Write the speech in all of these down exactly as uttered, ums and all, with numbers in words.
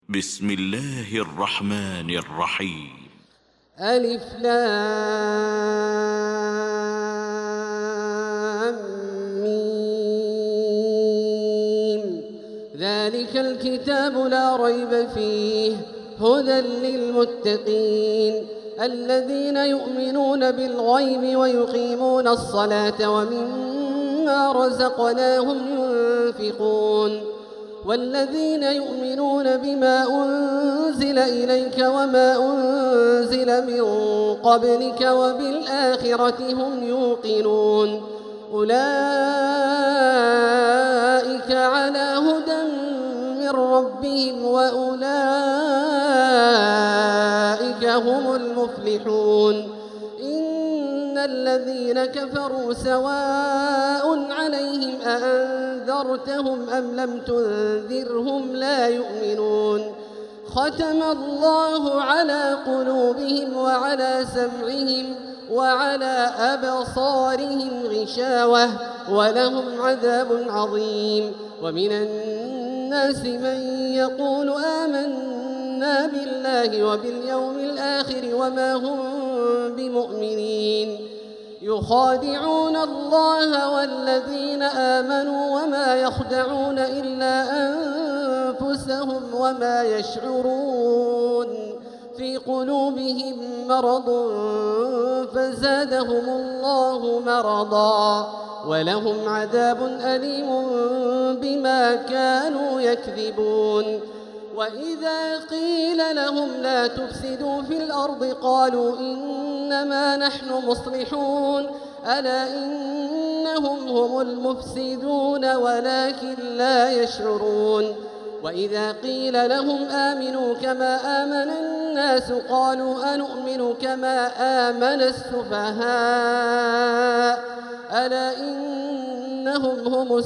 بسم الله الرحمن الرحيم. ألف لام ميم. ذلك الكتاب لا ريب فيه هدى للمتقين الذين يؤمنون بالغيب ويقيمون الصلاة ومما رزقناهم ينفقون والذين يؤمنون بما أنزل إليك وما أنزل من قبلك وبالآخرة هم يوقنون أولئك على هدى من ربهم وأولئك هم المفلحون. إن الذين كفروا سواء عليهم أأنذرتهم أم لم تنذرهم لا يؤمنون. ختم الله على قلوبهم وعلى سمعهم وعلى أبصارهم غشاوة ولهم عذاب عظيم. ومن الناس من يقول آمنا بالله وباليوم الآخر وما هم بمؤمنين يخادعون الله والذين آمنوا وما يخدعون إلا أنفسهم وما يشعرون. في قلوبهم مرض فزادهم الله مرضا ولهم عذاب أليم بما كانوا يكذبون. وإذا قيل لهم لا تفسدوا في الأرض قالوا إنما نحن مصلحون ألا إنهم هم المفسدون ولكن لا يشعرون. وإذا قيل لهم آمنوا كما آمن الناس قالوا أنؤمن كما آمن السفهاء ألا إنهم هم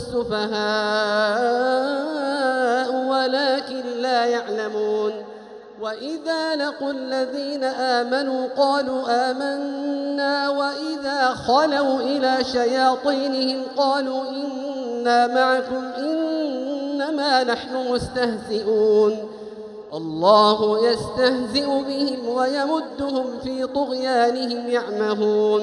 السفهاء ولكن لا يعلمون. وإذا لقوا الذين آمنوا قالوا آمنا وإذا خلوا إلى شياطينهم قالوا إنا معكم إنما نحن مستهزئون. الله يستهزئ بهم ويمدهم في طغيانهم يعمهون.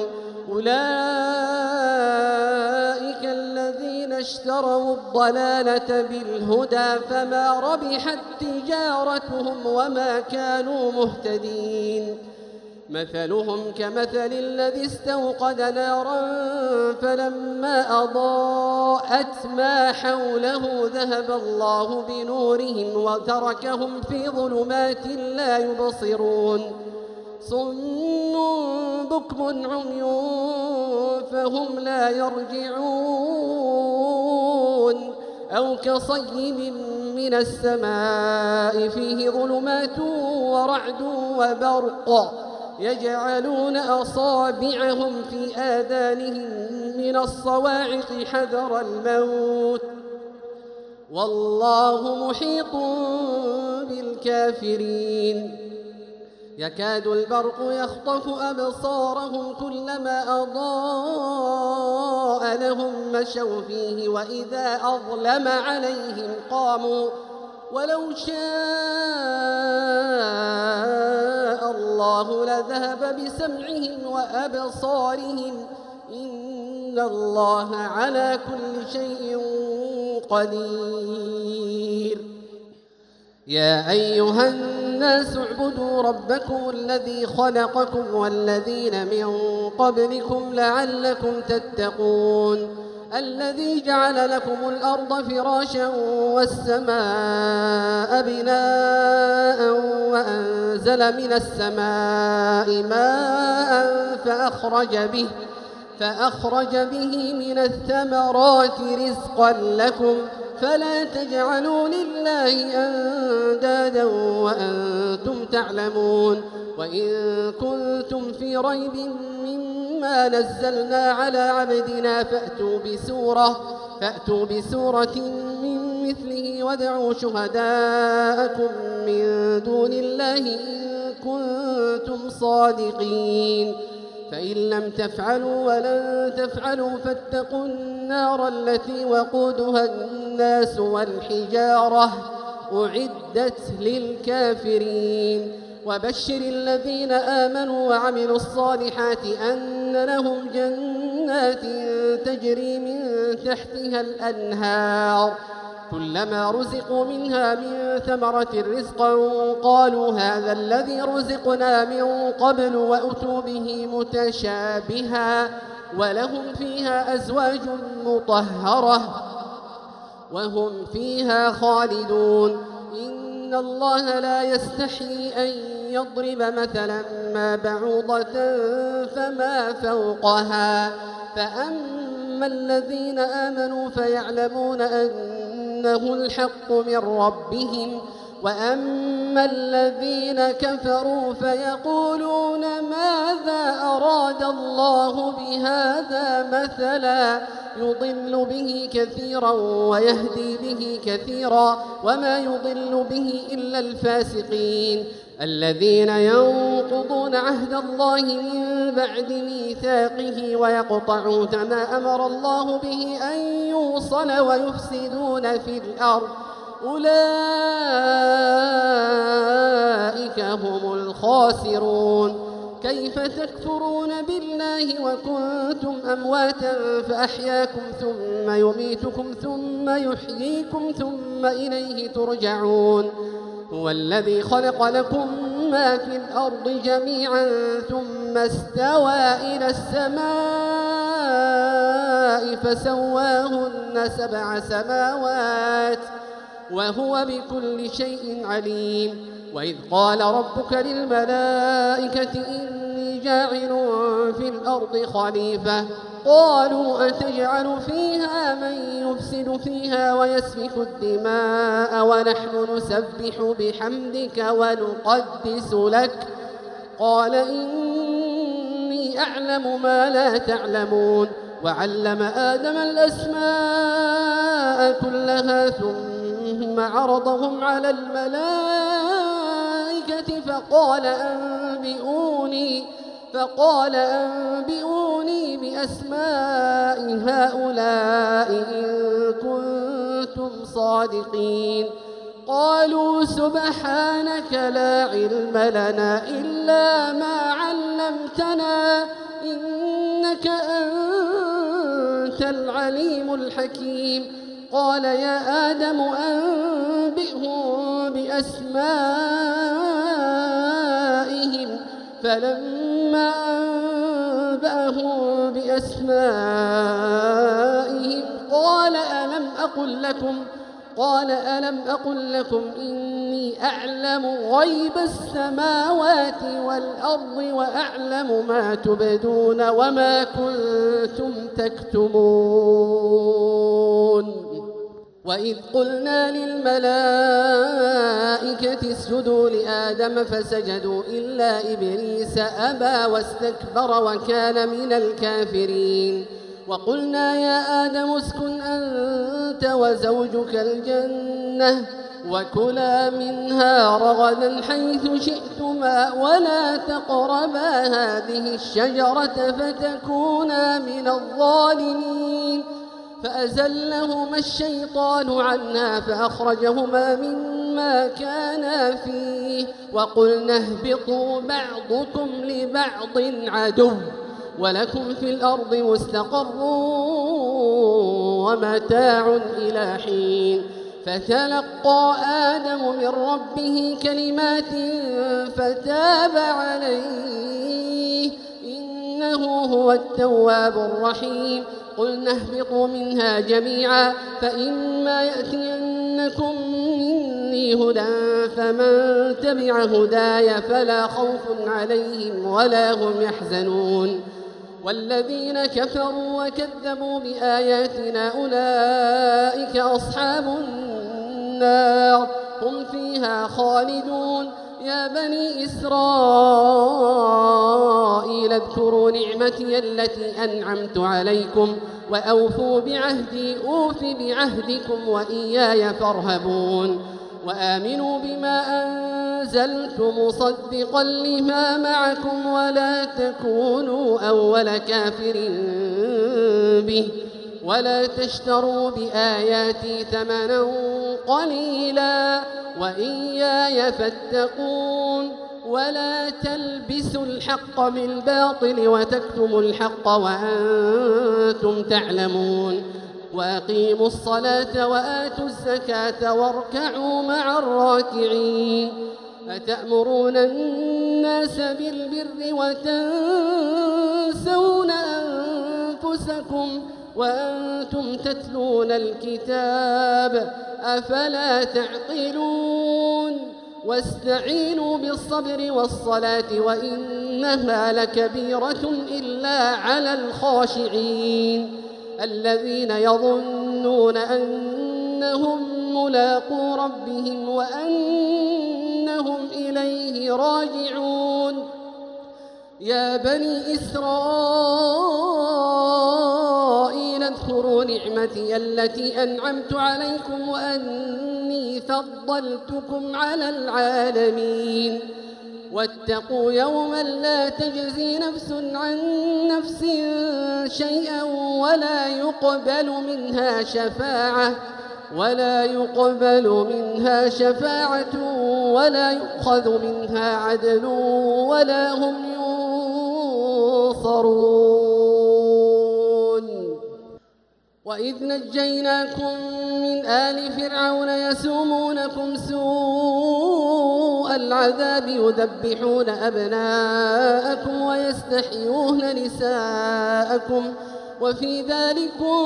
أولئك الذين اشتروا الضلالة بالهدى فما ربحت تجارتهم وما كانوا مهتدين. مثلهم كمثل الذي استوقد نارا فلما أضاءت ما حوله ذهب الله بنورهم وتركهم في ظلمات لا يبصرون. صم بكم عمي فهم لا يرجعون. أو كصيب من السماء فيه ظلمات ورعد وبرق يجعلون أصابعهم في آذانهم من الصواعق حذر الموت والله محيط بالكافرين. يكاد البرق يخطف أبصارهم كلما أضاء لهم مشوا فيه وإذا أظلم عليهم قاموا ولو شاء الله لذهب بسمعهم وأبصارهم إن الله على كل شيء قدير. يا أيها الناس اعبدوا ربكم الذي خلقكم والذين من قبلكم لعلكم تتقون. الذي جعل لكم الأرض فراشا والسماء بناء وأنزل من السماء ماء فأخرج به فأخرج به من الثمرات رزقا لكم فلا تجعلوا لله أندادا وأنتم تعلمون. وإن كنتم في ريب مما نزلنا على عبدنا فأتوا بسورة, فأتوا بسورة من مثله وادعوا شهداءكم من دون الله إن كنتم صادقين. فإن لم تفعلوا ولن تفعلوا فاتقوا النار التي وقودها الناس والحجارة أعدت للكافرين. وبشر الذين آمنوا وعملوا الصالحات أن لهم جنات تجري من تحتها الأنهار كلما رزقوا منها من ثمرة رزقا قالوا هذا الذي رزقنا من قبل وأتوا به متشابها ولهم فيها أزواج مطهرة وهم فيها خالدون. إن الله لا يستحيي أن يضرب مثلا ما بعوضة فما فوقها فأما الذين آمنوا فيعلمون أنه الحق من ربهم وأما الذين كفروا فيقولون ماذا أراد الله بهذا مثلا يضل به كثيرا ويهدي به كثيرا وما يضل به إلا الفاسقين الذين ينقضون عهد الله من بعد ميثاقه ويقطعون ما أمر الله به أن يوصل ويفسدون في الأرض أولئك هم الخاسرون. كيف تكفرون بالله وكنتم أمواتا فأحياكم ثم يميتكم ثم يحييكم ثم إليه ترجعون. هو الذي خلق لكم ما في الأرض جميعا ثم استوى إلى السماء فسواهن سبع سماوات وهو بكل شيء عليم. وإذ قال ربك للملائكة إني جاعل في الأرض خليفة قالوا أتجعل فيها من يفسد فيها ويسفك الدماء ونحن نسبح بحمدك ونقدس لك قال إني أعلم ما لا تعلمون. وعلم آدم الأسماء كلها ثم عرضهم على الملائكة فقال أنبئوني فقال أنبئوني بأسماء هؤلاء إن كنتم صادقين. قالوا سبحانك لا علم لنا إلا ما علمتنا إنك أنت العليم الحكيم. قال يا آدم أنبئهم بأسمائهم فلما أنبأهم بأسمائهم قال ألم أقل لكم قال ألم أقل لكم إني أعلم غيب السماوات والأرض وأعلم ما تبدون وما كنتم تكتمون. وإذ قلنا للملائكة اسجدوا لآدم فسجدوا إلا إبليس أبى واستكبر وكان من الكافرين. وقلنا يا آدم اسكن أنت وزوجك الجنة وكلا منها رغدا حيث شئتما ولا تقربا هذه الشجرة فتكونا من الظالمين. فأزلهما الشيطان عنها فأخرجهما مما كانا فيه وقلنا اهبطوا بعضكم لبعض عدو ولكم في الأرض مستقر ومتاع إلى حين. فتلقى آدم من ربه كلمات فتاب عليه إنه هو التواب الرحيم. قلنا اهبطوا منها جميعا فإما يأتينكم مني هدى فمن تبع هداي فلا خوف عليهم ولا هم يحزنون. والذين كفروا وكذبوا بآياتنا أولئك أصحاب النار هم فيها خالدون. يا بني إسرائيل اذكروا نعمتي التي أنعمت عليكم وأوفوا بعهدي أوف بعهدكم وإياي فارهبون. وآمنوا بما أنزلت مصدقا لما معكم ولا تكونوا أول كافر به ولا تشتروا بآياتي ثمنا قليلا وإياي فاتقون ولا تلبسوا الحق بالباطل وتكتموا الحق وأنتم تعلمون وأقيموا الصلاة وآتوا الزكاة واركعوا مع الراكعين أتأمرون الناس بالبر وتنسون أنفسكم وأنتم تتلون الكتاب أفلا تعقلون واستعينوا بالصبر والصلاة وإنها لكبيرة إلا على الخاشعين الذين يظنون أنهم ملاقو ربهم وأنهم إليه راجعون يا بني إسرائيل اذكروا نعمتي التي أنعمت عليكم وأني فضلتكم على العالمين واتقوا يوما لا تجزي نفس عن نفس شيئا ولا يقبل منها شفاعة ولا يقبل منها شفاعة ولا يؤخذ منها عدل ولا هم ينصرون وإذ نجيناكم من آل فرعون يسومونكم سوء العذاب يذبحون أبناءكم ويستحيون نساءكم وفي ذلكم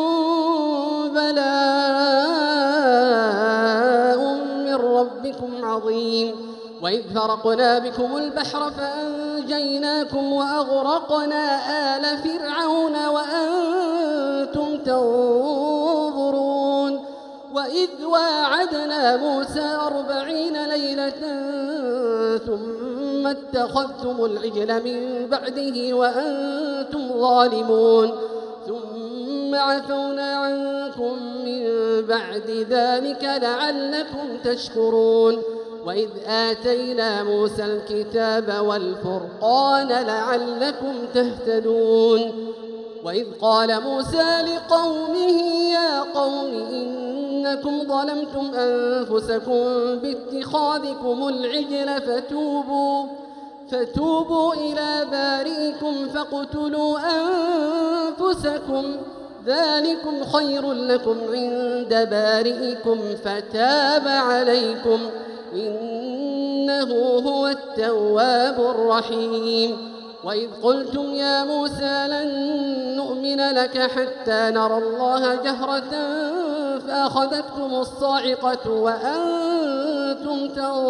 بلاء من ربكم عظيم وإذ فرقنا بكم البحر فأنجيناكم وأغرقنا آل فرعون وأنتم تنظرون وإذ واعدنا موسى أربعين ليلة ثم اتخذتم العجل من بعده وأنتم ظالمون ثم عفونا عنكم من بعد ذلك لعلكم تشكرون وإذ آتينا موسى الكتاب والفرقان لعلكم تهتدون وإذ قال موسى لقومه يا قوم إنكم ظلمتم أنفسكم باتخاذكم العجل فتوبوا فتوبوا إلى بارئكم فاقتلوا أنفسكم ذلكم خير لكم عند بارئكم فتاب عليكم إنه هو التواب الرحيم وإذ قلتم يا موسى لن نؤمن لك حتى نرى الله جهرة فأخذتكم الصاعقة وأنتم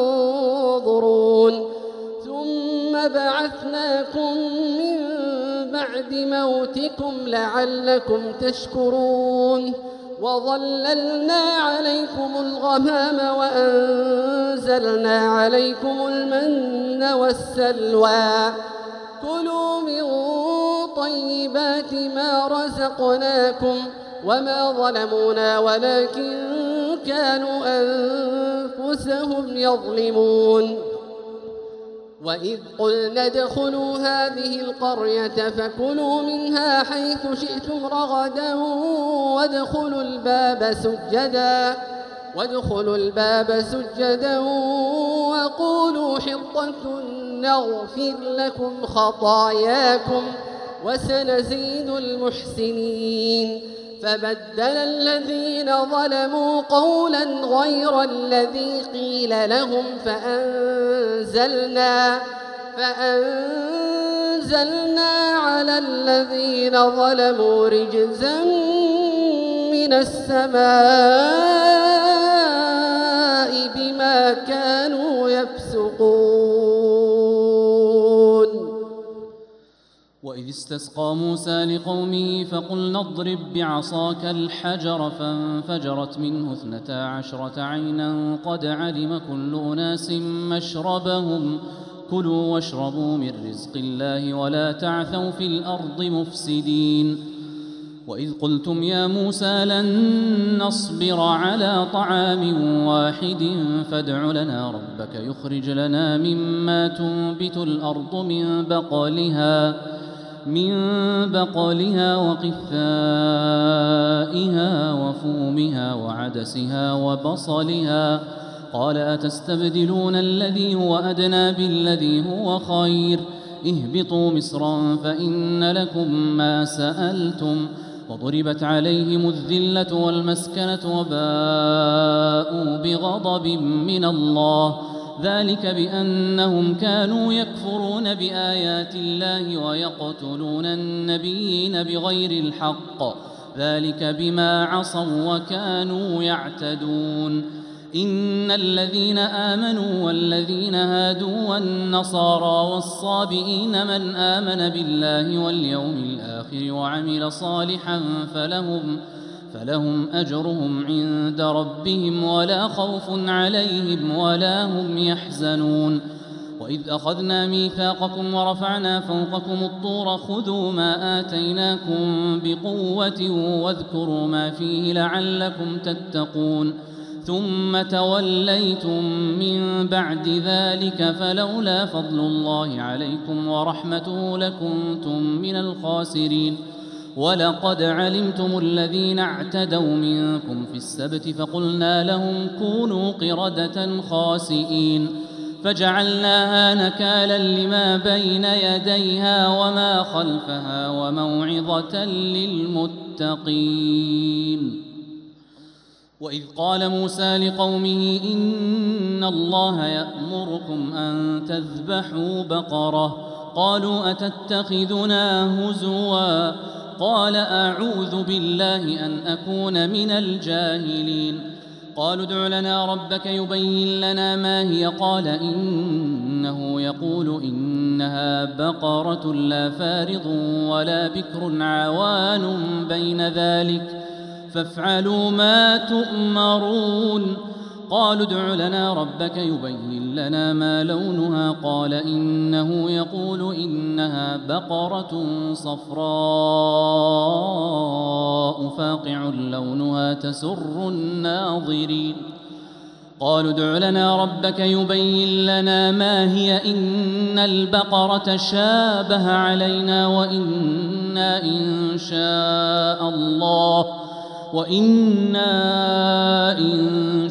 تنظرون ثم بعثناكم من بعد موتكم لعلكم تشكرون وظللنا عليكم الغمام وأنزلنا عليكم المن والسلوى كلوا من طيبات ما رزقناكم وما ظلمونا ولكن كانوا أنفسهم يظلمون وإذ قلنا ادخلوا هذه القرية فكلوا منها حيث شئتم رغدا وادخلوا الباب سجدا وادخلوا الباب سجدا وقولوا حطة نغفر لكم خطاياكم وسنزيد المحسنين فبدل الذين ظلموا قولا غير الذي قيل لهم فأنزلنا فأنزلنا على الذين ظلموا رجزا من السماء بما كانوا يفسقون وإذ استسقى موسى لقومه فقلنا اضرب بعصاك الحجر فانفجرت منه اثنتا عشرة عينا قد علم كل أناس مشربهم كلوا واشربوا من رزق الله ولا تعثوا في الأرض مفسدين وإذ قلتم يا موسى لن نصبر على طعام واحد فادع لنا ربك يخرج لنا مما تنبت الأرض من بقلها من بقلها وقثائها وفومها وعدسها وبصلها قال أتستبدلون الذي هو أدنى بالذي هو خير اهبطوا مصرا فإن لكم ما سألتم وضربت عليهم الذلة والمسكنة وباءوا بغضب من الله ذلك بأنهم كانوا يكفرون بآيات الله ويقتلون النبيين بغير الحق ذلك بما عصوا وكانوا يعتدون إن الذين آمنوا والذين هادوا والنصارى والصابئين من آمن بالله واليوم الآخر وعمل صالحا فلهم فلهم أجرهم عند ربهم ولا خوف عليهم ولا هم يحزنون وإذ أخذنا ميثاقكم ورفعنا فوقكم الطور خذوا ما آتيناكم بقوة واذكروا ما فيه لعلكم تتقون ثم توليتم من بعد ذلك فلولا فضل الله عليكم ورحمته لكنتم من الخاسرين ولقد علمتم الذين اعتدوا منكم في السبت فقلنا لهم كونوا قردة خاسئين فجعلناها نكالا لما بين يديها وما خلفها وموعظة للمتقين وإذ قال موسى لقومه إن الله يأمركم أن تذبحوا بقرة قالوا أتتخذنا هزوا قال أعوذ بالله أن أكون من الجاهلين قالوا ادع لنا ربك يبين لنا ما هي قال إنه يقول إنها بقرة لا فارض ولا بكر عوان بين ذلك فافعلوا ما تؤمرون قالوا ادع لنا ربك يبين لنا ما لونها قال إنه يقول إنها بقرة صفراء فاقع لونها تسر الناظرين قالوا ادع لنا ربك يبين لنا ما هي إن البقرة شابه علينا وإنا إن شاء الله وإنا إن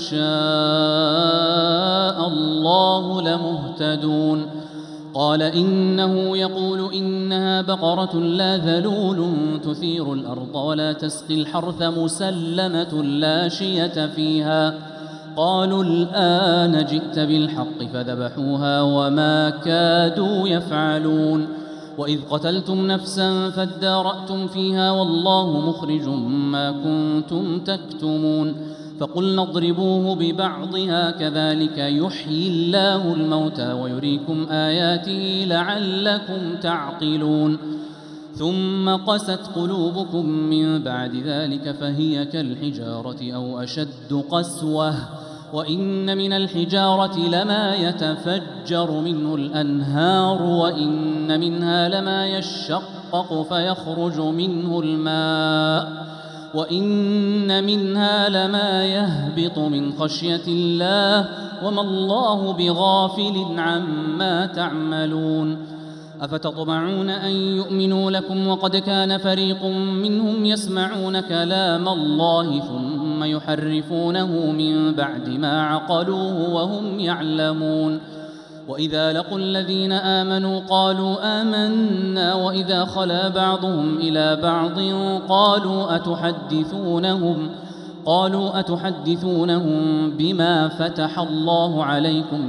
شاء الله لمهتدون قال إنه يقول إنها بقرة لا ذلول تثير الأرض ولا تسقي الحرث مسلمة لا شية فيها قالوا الآن جئت بالحق فذبحوها وما كادوا يفعلون وإذ قتلتم نفسا فادارأتم فيها والله مخرج ما كنتم تكتمون فقلنا اضربوه ببعضها كذلك يحيي الله الموتى ويريكم آياته لعلكم تعقلون ثم قست قلوبكم من بعد ذلك فهي كالحجارة أو أشد قسوة وإن من الحجارة لما يتفجر منه الأنهار وإن منها لما يشقق فيخرج منه الماء وإن منها لما يهبط من خشية الله وما الله بغافل عما تعملون أفتطمعون أن يؤمنوا لكم وقد كان فريق منهم يسمعون كلام الله ثم يحرفونه من بعد ما عقلوه وهم يعلمون وإذا لقوا الذين آمنوا قالوا آمنا وإذا خلا بعضهم إلى بعض قالوا أتحدثونهم قالوا أتحدثونهم بما فتح الله عليكم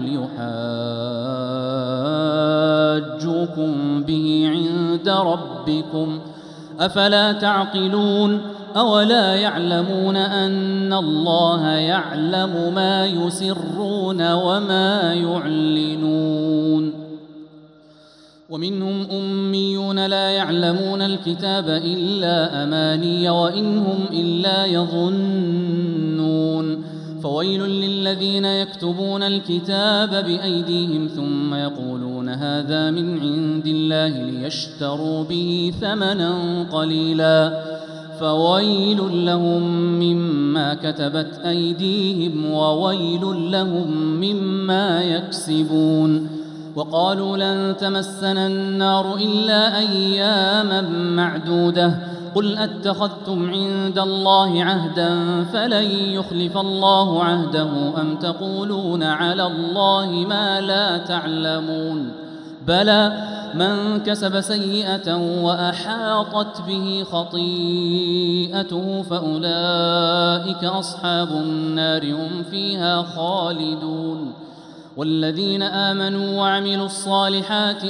ليحاجوكم به عند ربكم أفلا تعقلون أولا يعلمون أن الله يعلم ما يسرون وما يعلنون ومنهم أميون لا يعلمون الكتاب إلا أماني وإن هم إلا يظنون فويل للذين يكتبون الكتاب بأيديهم ثم يقولون هذا من عند الله ليشتروا به ثمنا قليلا فويل لهم مما كتبت أيديهم وويل لهم مما يكسبون وقالوا لن تمسنا النار إلا أياما معدودة قل أتخذتم عند الله عهدا فلن يخلف الله عهده أم تقولون على الله ما لا تعلمون بلى من كسب سيئة وأحاطت به خطيئته فأولئك أصحاب النار هم فيها خالدون والذين آمنوا وعملوا الصالحات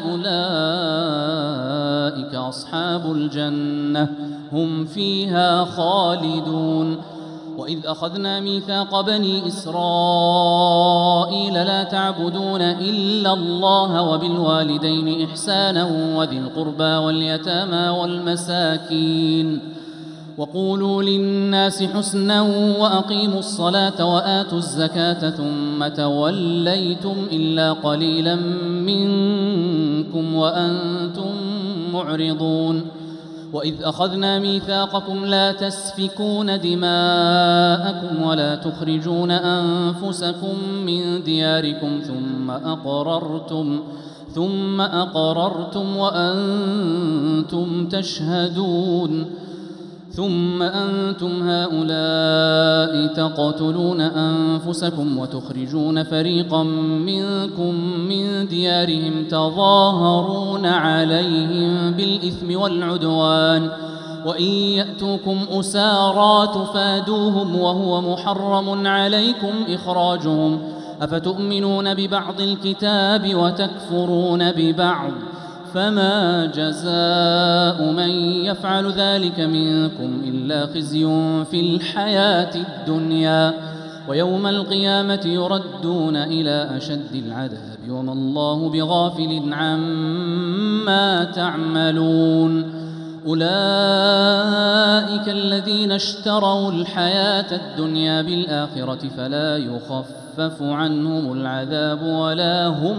أولئك أصحاب الجنة هم فيها خالدون وإذ أخذنا ميثاق بني إسرائيل لا تعبدون إلا الله وبالوالدين إحسانا وذي القربى واليتامى والمساكين وقولوا للناس حسنا وأقيموا الصلاة وآتوا الزكاة ثم توليتم إلا قليلا منكم وأنتم معرضون وإذ أخذنا ميثاقكم لا تسفكون دماءكم ولا تخرجون أنفسكم من دياركم ثم أقررتم ثم أقررتم وأنتم تشهدون ثم أنتم هؤلاء تقتلون أنفسكم وتخرجون فريقا منكم من ديارهم تظاهرون عليهم بالإثم والعدوان وإن يأتوكم أسارى تفادوهم وهو محرم عليكم إخراجهم أفتؤمنون ببعض الكتاب وتكفرون ببعض فما جزاء من يفعل ذلك منكم إلا خزي في الحياة الدنيا ويوم القيامة يردون إلى أشد العذاب وما الله بغافل عما تعملون أولئك الذين اشتروا الحياة الدنيا بالآخرة فلا يخفف عنهم العذاب ولا هم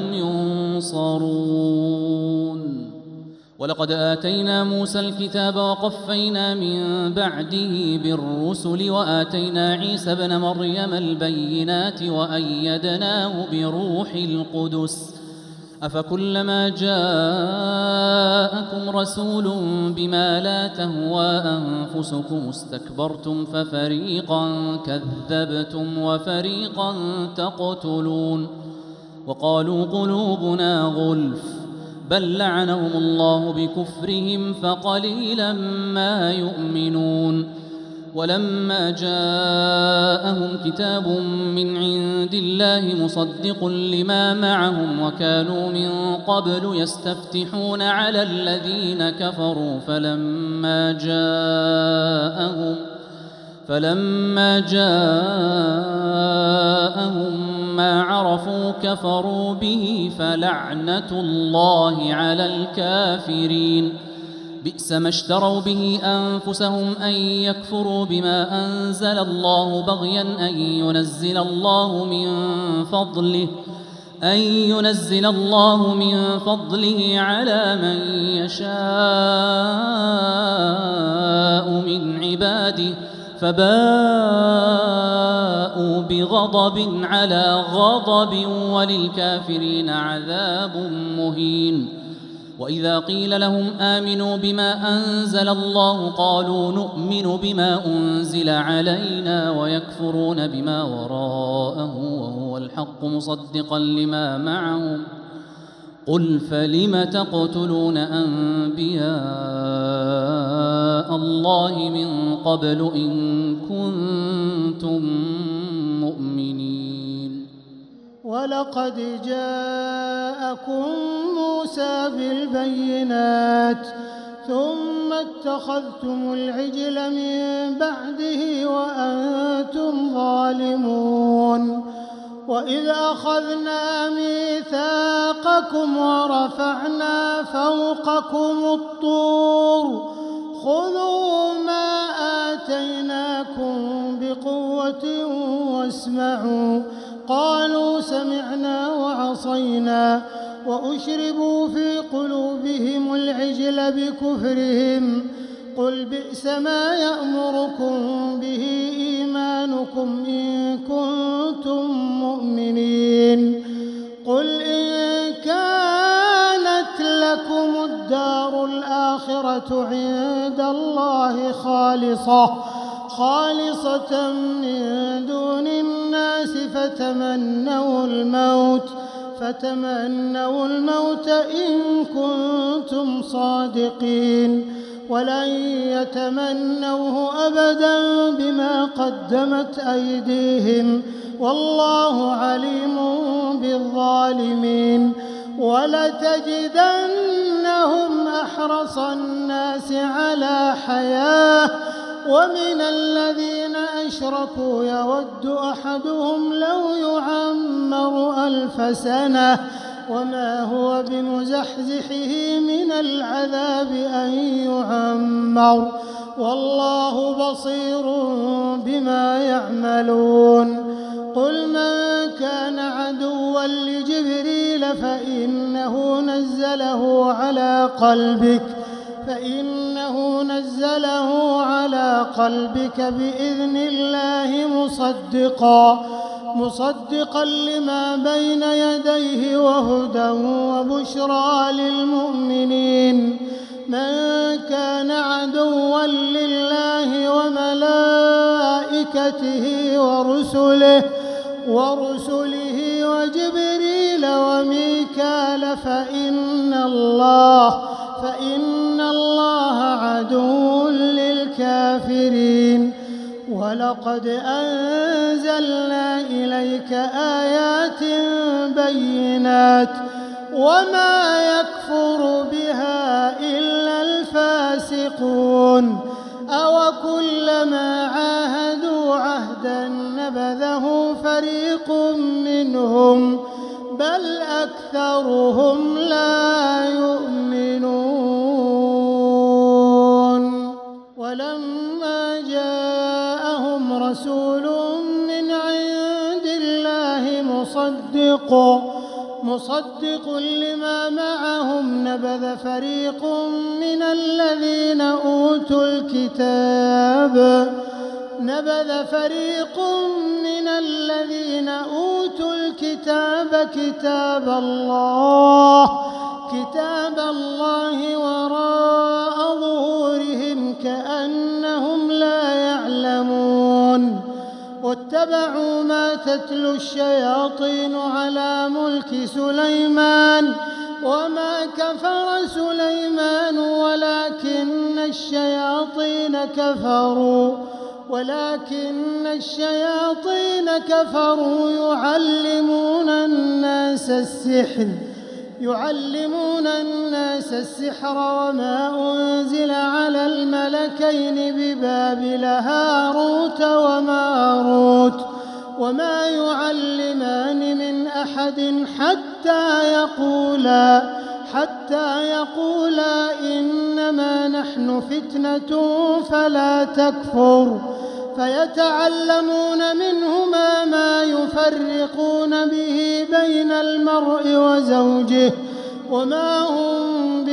ينصرون ولقد آتينا موسى الكتاب وقفينا من بعده بالرسل وآتينا عيسى ابن مريم البينات وأيدناه بروح القدس أفكلما جاءكم رسول بما لا تهوى أنفسكم استكبرتم ففريقا كذبتم وفريقا تقتلون وقالوا قلوبنا غلف بل لعنهم الله بكفرهم فقليلا ما يؤمنون ولما جاءهم كتاب من عند الله مصدق لما معهم وكانوا من قبل يستفتحون على الذين كفروا فلما جاءهم فلما جاءهم ما عرفوا كفروا به فلعنة الله على الكافرين بئس ما اشتروا به أنفسهم أن يكفروا بما أنزل الله بغيا أن ينزل الله من فضله أن ينزل الله من فضله على من يشاء من عباده فباءوا بغضب على غضب وللكافرين عذاب مهين وإذا قيل لهم آمنوا بما أنزل الله قالوا نؤمن بما أنزل علينا ويكفرون بما وراءه وهو الحق مصدقا لما معهم قل فلم تقتلون أنبياء الله من قبل إن كنتم مؤمنين ولقد جاءكم موسى بالبينات ثم اتخذتم العجل من بعده وأنتم ظالمون وإذ أخذنا ميثاقكم ورفعنا فوقكم الطور خذوا ما آتيناكم بقوة واسمعوا قالوا سمعنا وعصينا وأشربوا في قلوبهم العجل بكفرهم قل بئس ما يأمركم به إيمانكم إن كنتم مؤمنين قل إن كانت لكم الدار الآخرة الآخرة عند الله خالصة خالصة من دون الناس فتمنوا الموت فتمنوا الموت إن كنتم صادقين ولن يتمنوه أبدا بما قدمت أيديهم والله عليم بالظالمين ولتجدنهم أحرص الناس على حياة ومن الذين أشركوا يود أحدهم لو يعمر ألف سنة وما هو بمزحزحه من العذاب أن يعمر والله بصير بما يعملون قل من كان عدوا لجبريل فإنه نزله على قلبك فإنه نزله على قلبك بإذن الله مصدقا مصدقا لما بين يديه وهدى وبشرى للمؤمنين من كان عدوا لله وملائكته ورسله ورسله وجبريل وميكال فإن الله فإن الله عدو للكافرين ولقد أنزلنا إليك آيات بينات وما يكفر بها إلا الفاسقون أوكلما عاهدوا عهدا نبذه فريق منهم بل أكثرهم لا يؤمنون ولما جاءهم رسول من عند الله مصدق مصدق لما معهم نبذ فريق من الذين أوتوا الكتاب نبذ فريق من الذين أوتوا الكتاب كتاب الله كتاب الله وراء ظهورهم كأنهم لا يعلمون واتبعوا ما تتلو الشياطين على ملك سليمان وما كفر سليمان ولكن الشياطين كفروا ولكن الشياطين كفروا يعلمون الناس السحر يعلمون الناس السحر وما أنزل على الملكين ببابل هاروت وماروت وما يعلمان من أحد حتى يقولا حتى يقولا إنما نحن فتنة فلا تكفر فيتعلمون منهما ما يفرقون به بين المرء وزوجه وما هم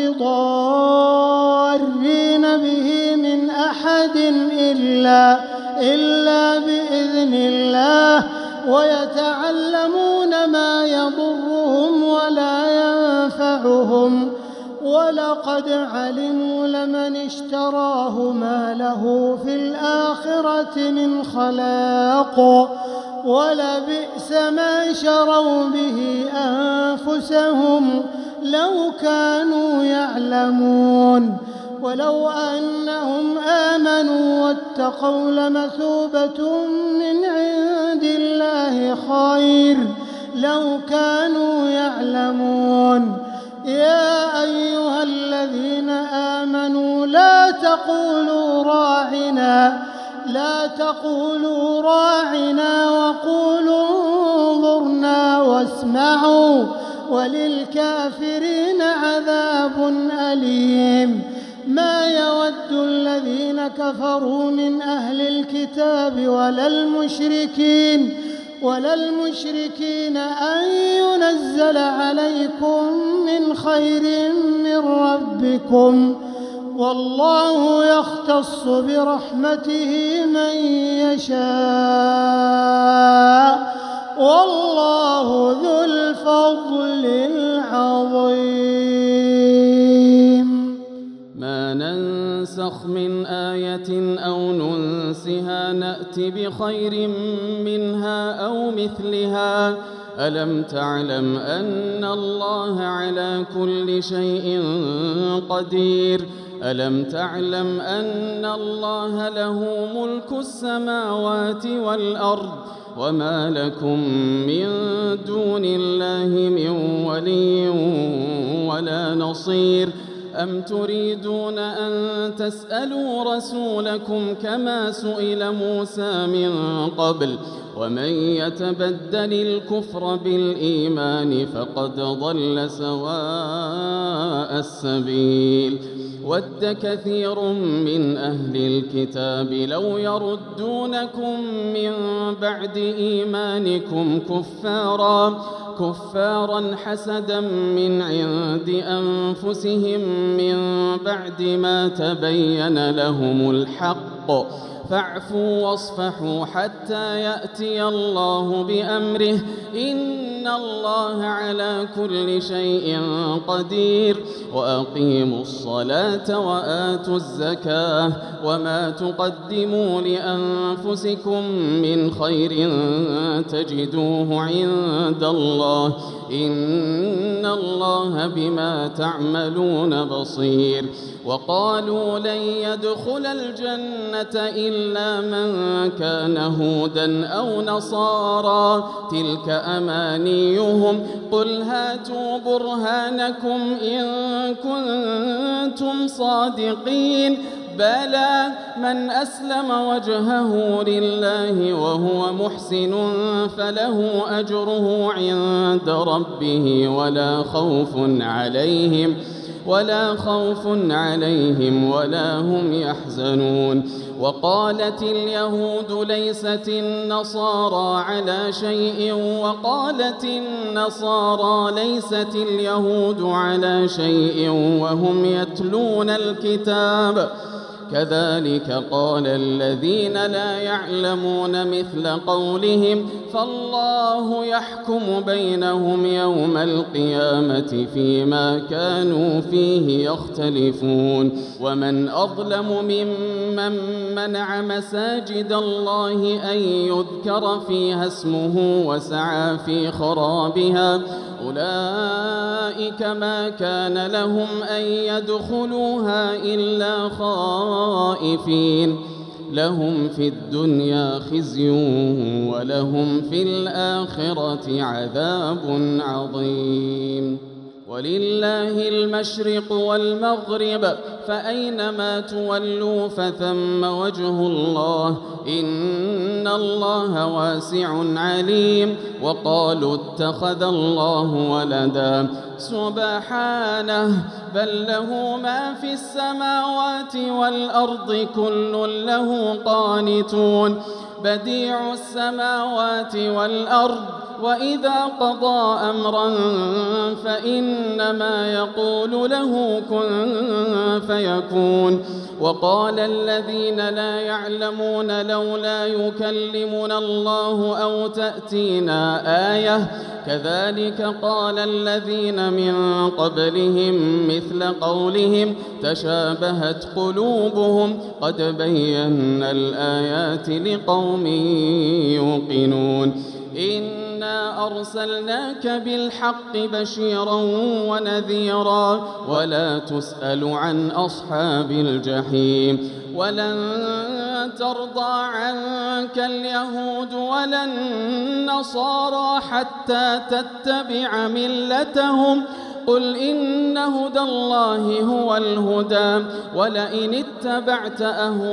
بضارين به من أحد إلا إلا بإذن الله ويتعلمون ما يضرهم ولا ينفعهم ولقد علموا لمن اشتراه ما له في الآخرة من خلاق ولبئس ما شروا به أنفسهم لو كانوا يعلمون ولو أنهم آمنوا واتقوا لمثوبة من عند الله خير لو كانوا يعلمون يا أيها الذين آمنوا لا تقولوا راعنا لا تقولوا راعنا وقولوا انظرنا واسمعوا وللكافرين عذاب أليم ما يود الذين كفروا من أهل الكتاب ولا المشركين ولا المشركين أن ينزل عليكم من خير من ربكم والله يختص برحمته من يشاء والله ذو الفضل العظيم. ما ننسخ من آية أو ننسها نأت بخير منها أو مثلها ألم تعلم أن الله على كل شيء قدير ألم تعلم أن الله له ملك السماوات والأرض وما لكم من دون الله من ولي ولا نصير أم تريدون أن تسألوا رسولكم كما سئل موسى من قبل ومن يتبدل الكفر بالإيمان فقد ضل سواء السبيل ود كثير من أهل الكتاب لو يردونكم من بعد إيمانكم كفارا كفارا حسدا من عند أنفسهم من بعد ما تبين لهم الحق فاعفوا واصفحوا حتى يأتي الله بأمره إن الله على كل شيء قدير وأقيموا الصلاة وآتوا الزكاة وما تقدموا لأنفسكم من خير تجدوه عند الله إن الله بما تعملون بصير وقالوا لن يدخل الجنة إلا من كان هودا أو نصارى تلك أمانيهم قل هاتوا برهانكم إن كنتم صادقين بلى من أسلم وجهه لله وهو محسن فله أجره عند ربه ولا خوف عليهم ولا خوف عليهم ولا هم يحزنون وقالت اليهود ليست النصارى على شيء وقالت النصارى ليست اليهود على شيء وهم يتلون الكتاب كذلك قال الذين لا يعلمون مثل قولهم فالله يحكم بينهم يوم القيامة فيما كانوا فيه يختلفون ومن أظلم ممن منع مساجد الله أن يذكر فيها اسمه وسعى في خرابها أولئك ما كان لهم أن يدخلوها إلا خائفين لهم في الدنيا خزي ولهم في الآخرة عذاب عظيم ولله المشرق والمغرب فأينما تولوا فثم وجه الله إن الله واسع عليم وقالوا اتخذ الله ولدا سبحانه بل له ما في السماوات والأرض كل له قانتون بديع السماوات والأرض وإذا قضى أمرا فإنما يقول له كن فيكون وقال الذين لا يعلمون لولا يكلمنا الله أو تأتينا آية كذلك قال الذين من قبلهم مثل قولهم تشابهت قلوبهم قد بينا الآيات لقوم يوقنون إنا أرسلناك بالحق بشيرا ونذيرا ولا تسأل عن أصحاب الجحيم ولن ترضى عنك اليهود ولا النصارى حتى تتبع ملتهم قل إن هدى الله هو الهدى ولئن اتبعت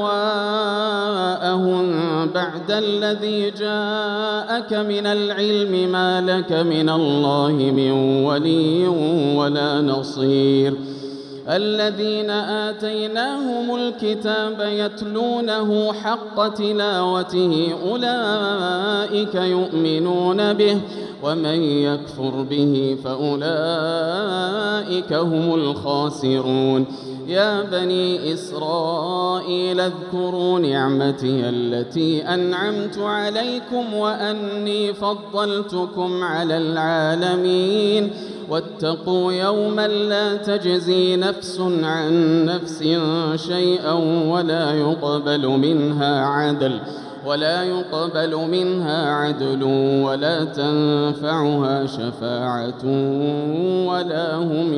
أهواءهم بعد الذي جاءك من العلم ما لك من الله من ولي ولا نصير الذين آتيناهم الكتاب يتلونه حق تلاوته أولئك يؤمنون به ومن يكفر به فأولئك هم الخاسرون. يا بني إسرائيل اذكروا نعمتي التي أنعمت عليكم وأني فضلتكم على العالمين واتقوا يوما لا تجزي نفس عن نفس شيئا ولا يقبل منها عدل ولا يقبل منها عدل ولا تنفعها شفاعة ولا هم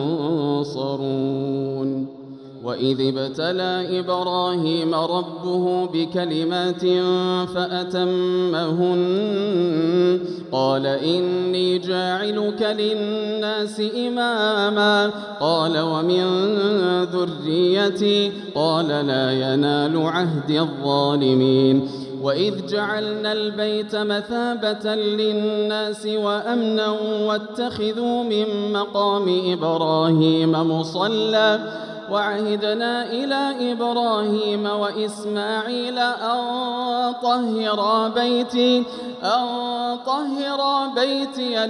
ينصرون. وإذ ابتلى إبراهيم ربه بكلمات فأتمهن قال إني جاعلك للناس إماما قال ومن ذريتي قال لا ينال عهد الظالمين. وإذ جعلنا البيت مثابة للناس وأمنا واتخذوا من مقام إبراهيم مصلى وعهدنا إلى إبراهيم وإسماعيل أن طهرا بيتي أن طهرا بيتي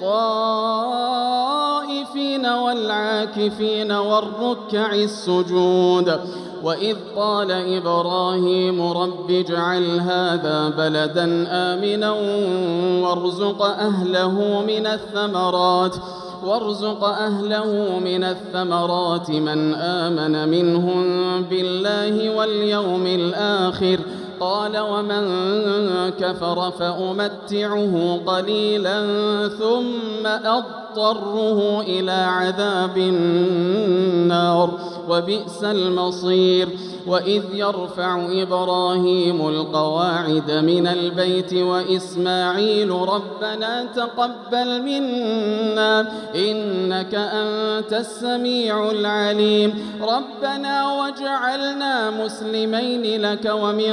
للطائفين والعاكفين والركع السجود. وإذ قال إبراهيم رب اجعل هذا بلدا آمنا وارزق أهله من الثمرات وارزق أهله من الثمرات من آمن منهم بالله واليوم الآخر قال ومن كفر فأمتعه قليلا ثم أضطره إلى عذاب النار وبئس المصير. وإذ يرفع إبراهيم القواعد من البيت وإسماعيل ربنا تقبل منا إنك أنت السميع العليم ربنا واجعلنا مسلمين لك ومن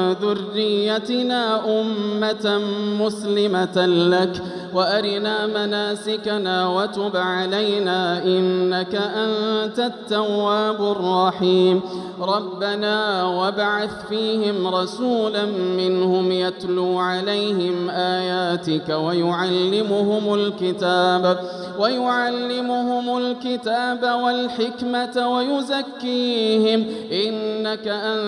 ذريتنا أمة مسلمة لك وأرنا مناسكنا وتب علينا إنك أنت التواب الرحيم. ربنا وابعث فيهم رسولا منهم يتلو عليهم آياتك ويعلمهم الكتاب ويعلمهم الكتاب والحكمة ويزكيهم إنك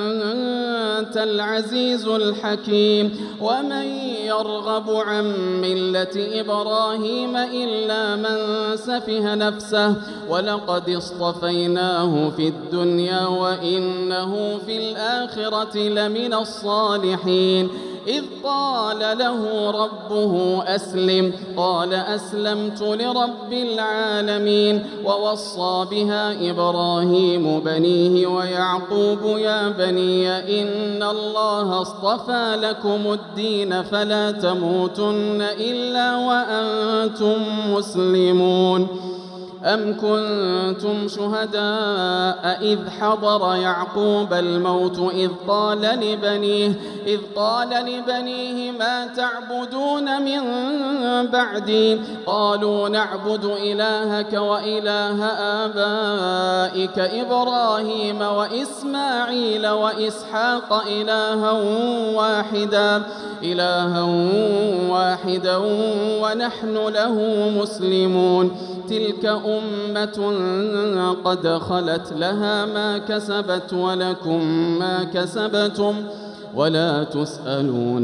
أنت العزيز الحكيم. ومن يرغب عن ملة إبراهيم إلا من سفه نفسه ولقد اصطفيناه في الدنيا وإنه في الآخرة لمن الصالحين. إذ قال له ربه أسلم قال أسلمت لرب العالمين. ووصى بها إبراهيم بنيه ويعقوب يا بني إن الله اصطفى لكم الدين فلا تموتن إلا وأنتم مسلمون. أم كنتم شهداء إذ حضر يعقوب الموت إذ قال لبنيه إذ قال لبنيه ما تعبدون من بعدي قالوا نعبد إلهك وإله آبائك إبراهيم وإسماعيل وإسحاق إلها واحدا إلها واحدا ونحن له مسلمون. تلك أمة قد خلت لها ما كسبت ولكم ما كسبتم ولا تسألون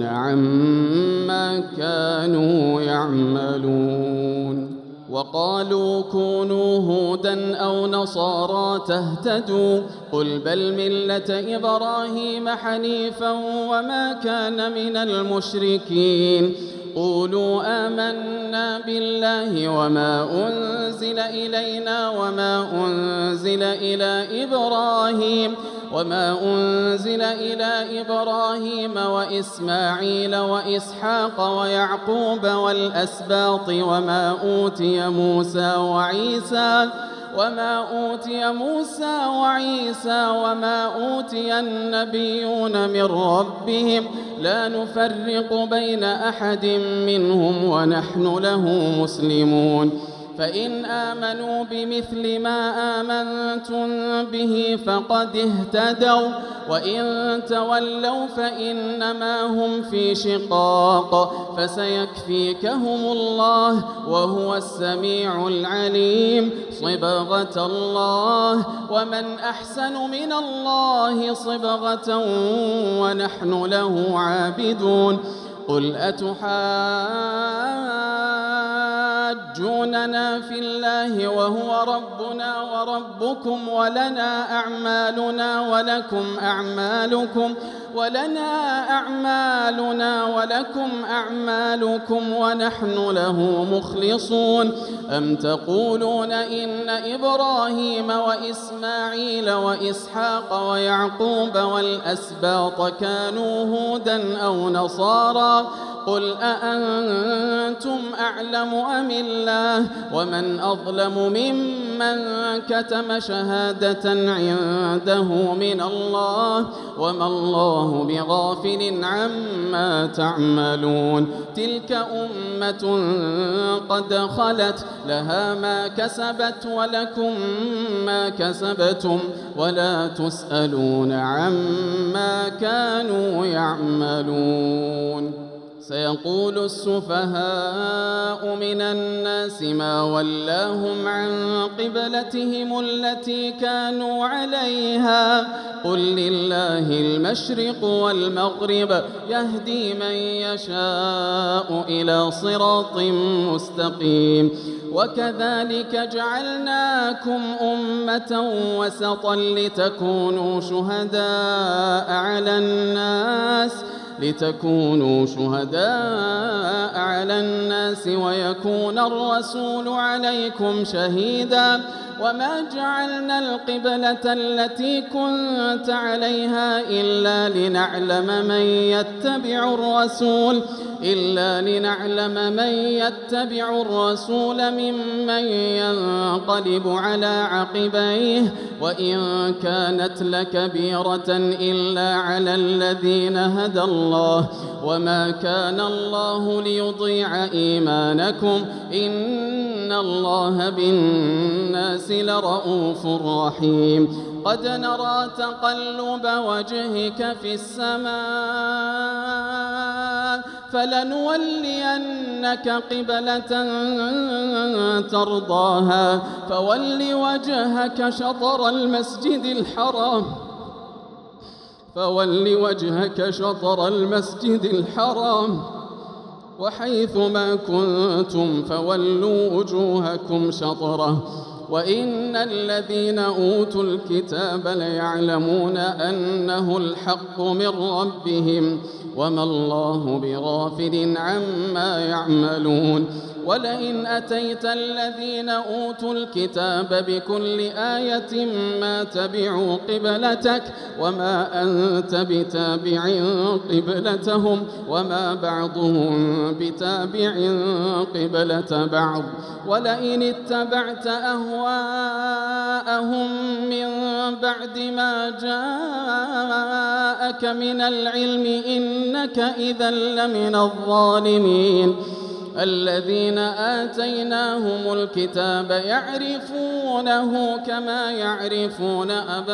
عما كانوا يعملون. وقالوا كونوا هودا أو نصارى تهتدوا قل بل ملة إبراهيم حنيفا وما كان من المشركين. قولوا آمنا بالله وما أنزل إلينا وما أنزل إلى إبراهيم وما أنزل إلى إبراهيم وإسماعيل وإسحاق ويعقوب والأسباط وما أوتي موسى وعيسى وما أوتي موسى وعيسى وما أوتي النبيون من ربهم لا نفرق بين أحد منهم ونحن له مسلمون. فإن آمنوا بمثل ما آمنتم به فقد اهتدوا وإن تولوا فإنما هم في شقاق فسيكفيكهم الله وهو السميع العليم صبغة الله ومن أحسن من الله صبغة ونحن له عابدون قل أتحاجوننا في الله وهو ربنا وربكم ولنا أعمالنا ولكم أعمالكم ولنا أعمالنا ولكم أعمالكم ونحن له مخلصون أم تقولون إن إبراهيم وإسماعيل وإسحاق ويعقوب والأسباط كانوا هودا أو نصارى قل أأنتم أعلم أم الله ومن أظلم ممن كتم شهادة عنده من الله وما الله بغافل عما تعملون تلك أمة قد خلت لها ما كسبت ولكم ما كسبتم ولا تسألون عما كانوا يعملون سيقول السفهاء من الناس ما ولاهم عن قبلتهم التي كانوا عليها قل لله المشرق والمغرب يهدي من يشاء إلى صراط مستقيم وكذلك جعلناكم أمة وسطا لتكونوا شهداء على الناس لتكونوا شهداء على الناس ويكون الرسول عليكم شهيدا وما جعلنا القبلة التي كنت عليها إلا لنعلم من يتبع الرسول إلا لنعلم من يتبع الرسول ممن ينقلب على عقبيه وإن كانت لكبيرة إلا على الذين هدى الله وما كان الله ليضيع إيمانكم إن الله بالناس لرؤوف رحيم قد نرى تقلب وجهك في السماء فلنولينك قبلة ترضاها فول وجهك شطر المسجد الحرام فول وجهك شطر المسجد الحرام وحيث ما كنتم فولوا وجوهكم شطره وإن الذين أوتوا الكتاب ليعلمون أنه الحق من ربهم وما الله بغافل عما يعملون ولئن أتيت الذين أوتوا الكتاب بكل آية ما تبعوا قبلتك وما أنت بتابع قبلتهم وما بعضهم بتابع قبلة بعض ولئن اتبعت أهواءهم من بعد ما جاءك من العلم إنك إذا لمن الظالمين الذين آتيناهم الكتاب يعرفونه كما يعرفون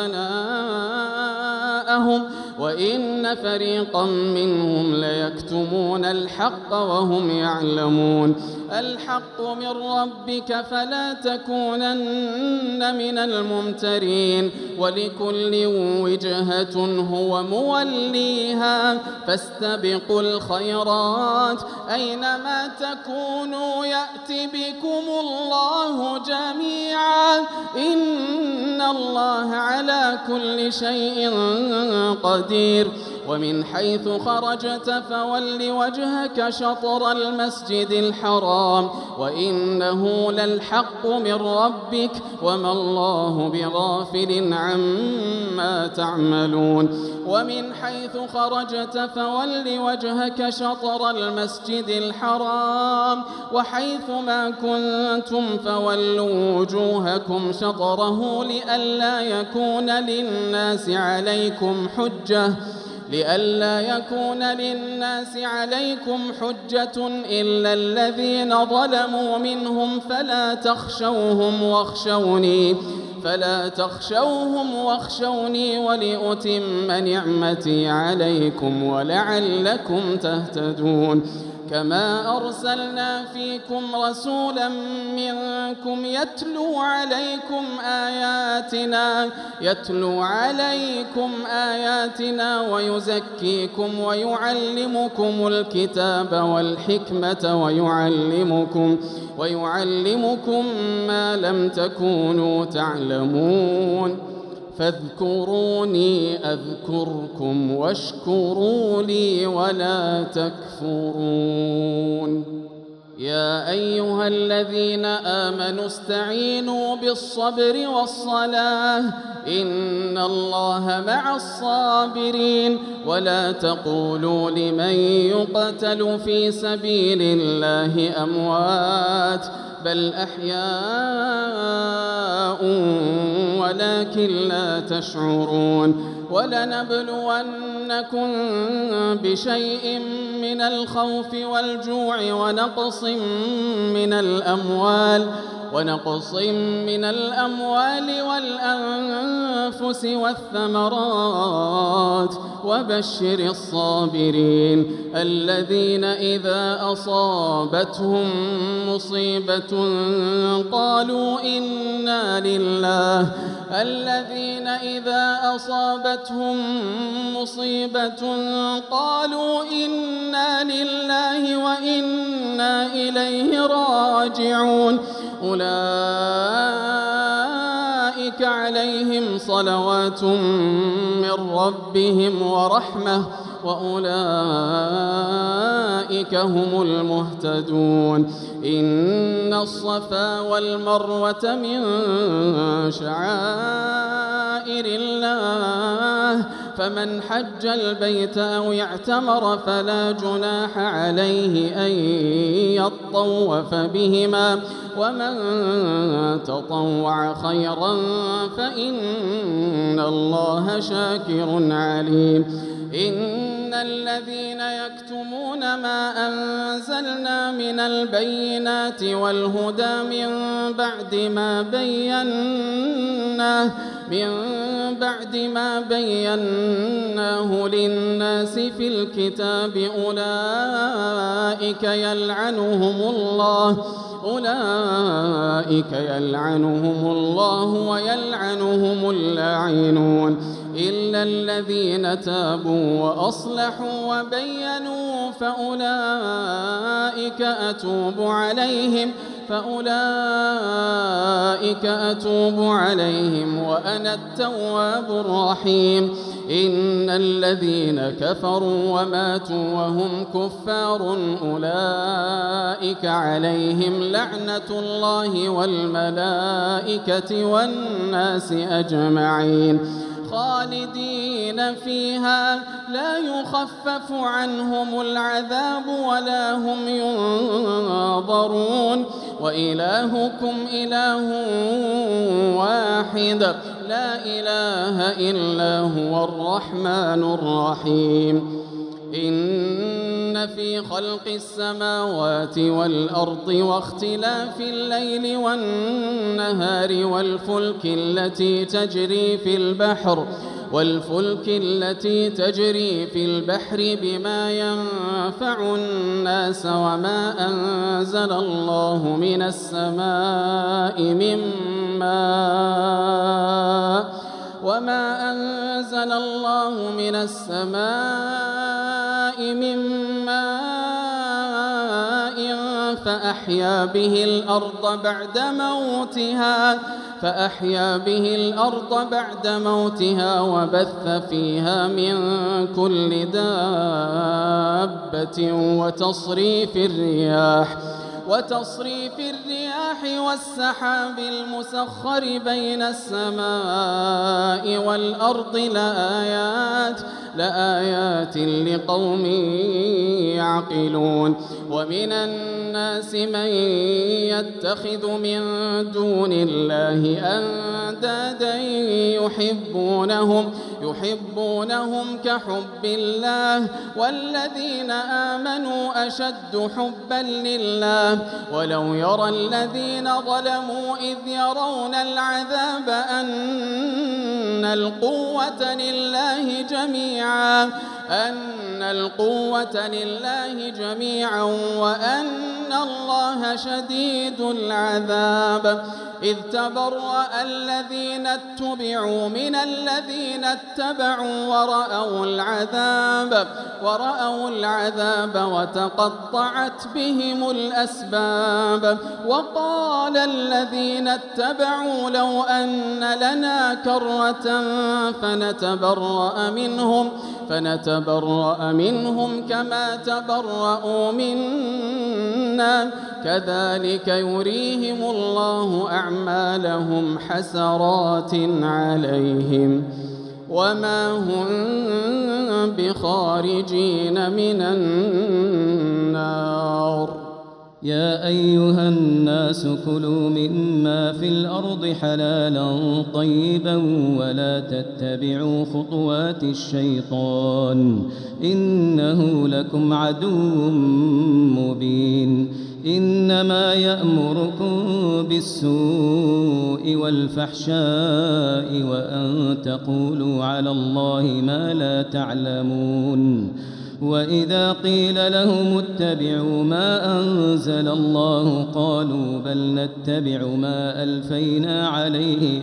أبناءهم وإن فريقا منهم ليكتمون الحق وهم يعلمون الحق من ربك فلا تكونن من الممترين ولكل وجهة هو موليها فاستبقوا الخيرات أينما تكونوا يأتي بكم الله جميعا إن الله على كل شيء قدير ومن حيث خرجت فول وجهك شطر المسجد الحرام وإنه للحق من ربك وما الله بغافل عما تعملون ومن حيث خرجت فول وجهك شطر المسجد الحرام وحيث ما كنتم فولوا وجوهكم شطره لئلا يكون للناس عليكم حجة لئلا يكون للناس عليكم حجة إلا الذين ظلموا منهم فلا تخشوهم واخشوني فلا تخشوهم واخشوني ولأتم نعمتي عليكم ولعلكم تهتدون كما أرسلنا فيكم رسولا منكم يتلو عليكم آياتنا يتلو عليكم آياتنا ويزكيكم ويعلمكم الكتاب والحكمة ويعلمكم ويعلمكم ما لم تكونوا تعلمون فاذكروني أذكركم واشكروا لي ولا تكفرون يا أيها الذين آمنوا استعينوا بالصبر والصلاة إن الله مع الصابرين ولا تقولوا لمن يقتل في سبيل الله أموات بل أحياء ولكن لا تشعرون ولنبلونكم بشيء من الخوف والجوع ونقص من الأموال ونقص من الأموال والأنفس والثمرات وبشر الصابرين الذين إذا أصابتهم مصيبة قالوا إنا لله الذين إذا أصابتهم مصيبة قالوا إنا لله وإنا إليه راجعون أولئك عليهم صلوات من ربهم ورحمة وأولئك هم المهتدون إن الصفا والمروة من شعائر الله فمن حج البيت أو اعتمر فلا جناح عليه أن يطوف بهما ومن تطوع خيرا فإن الله شاكر عليم إن الذين يكتمون ما أنزلنا من البينات والهدى من بعد ما بيناه من بعد ما بيناه للناس في الكتاب أولئك يلعنهم الله أولئك يلعنهم الله ويلعنهم اللاعنون إلا الذين تابوا وأصلحوا وبينوا فأولئك أتوب عليهم فأولئك أتوب عليهم وأنا التواب الرحيم إن الذين كفروا وماتوا وهم كفار أولئك عليهم لعنة الله والملائكة والناس أجمعين خالدين فيها لا يخفف عنهم العذاب ولا هم ينظرون وإلهكم إله واحد لا إله إلا هو الرحمن الرحيم إن في خلق السماوات والأرض واختلاف الليل والنهار والفلك التي تجري في البحر والفلك التي تجري في البحر بما ينفع الناس وما أنزل الله من السماء من ماء وما أنزل الله من السماء من ماء فأحيا به الأرض بعد موتها فأحيا به الأرض بعد موتها وبث فيها من كل دابة وتصريف الرياح وتصريف الرياح والسحاب المسخر بين السماء والأرض لآيات لآيات لقوم يعقلون ومن الناس من يتخذ من دون الله أندادا يحبونهم يحبونهم كحب الله والذين آمنوا أشد حبا لله ولو يرى الذين ظلموا إذ يرون العذاب أن القوة لله جميعا أن القوة لله جميعا وأن الله شديد العذاب إذ تبرأ الذين اتبعوا من الذين اتبعوا ورأوا العذاب ورأوا العذاب وتقطعت بهم الأسباب وقال الذين اتبعوا لو أن لنا كرة فنتبرأ منهم فنتبرأ منهم كما تبرأوا منا كذلك يريهم الله أعمالهم حسرات عليهم وما هم بخارجين من النار. يا أيها الناس كلوا مما في الأرض حلالا طيبا ولا تتبعوا خطوات الشيطان إنه لكم عدو مبين. إنما يأمركم بالسوء والفحشاء وأن تقولوا على الله ما لا تعلمون. وإذا قيل لهم اتبعوا ما أنزل الله قالوا بل نتبع ما ألفينا عليه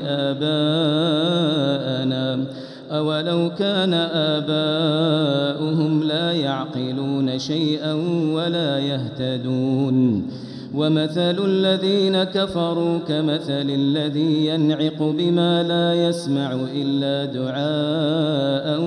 آباءنا أولو كان آباؤهم لا يعقلون شيئا ولا يهتدون. ومثل الذين كفروا كمثل الذي ينعق بما لا يسمع إلا دعاء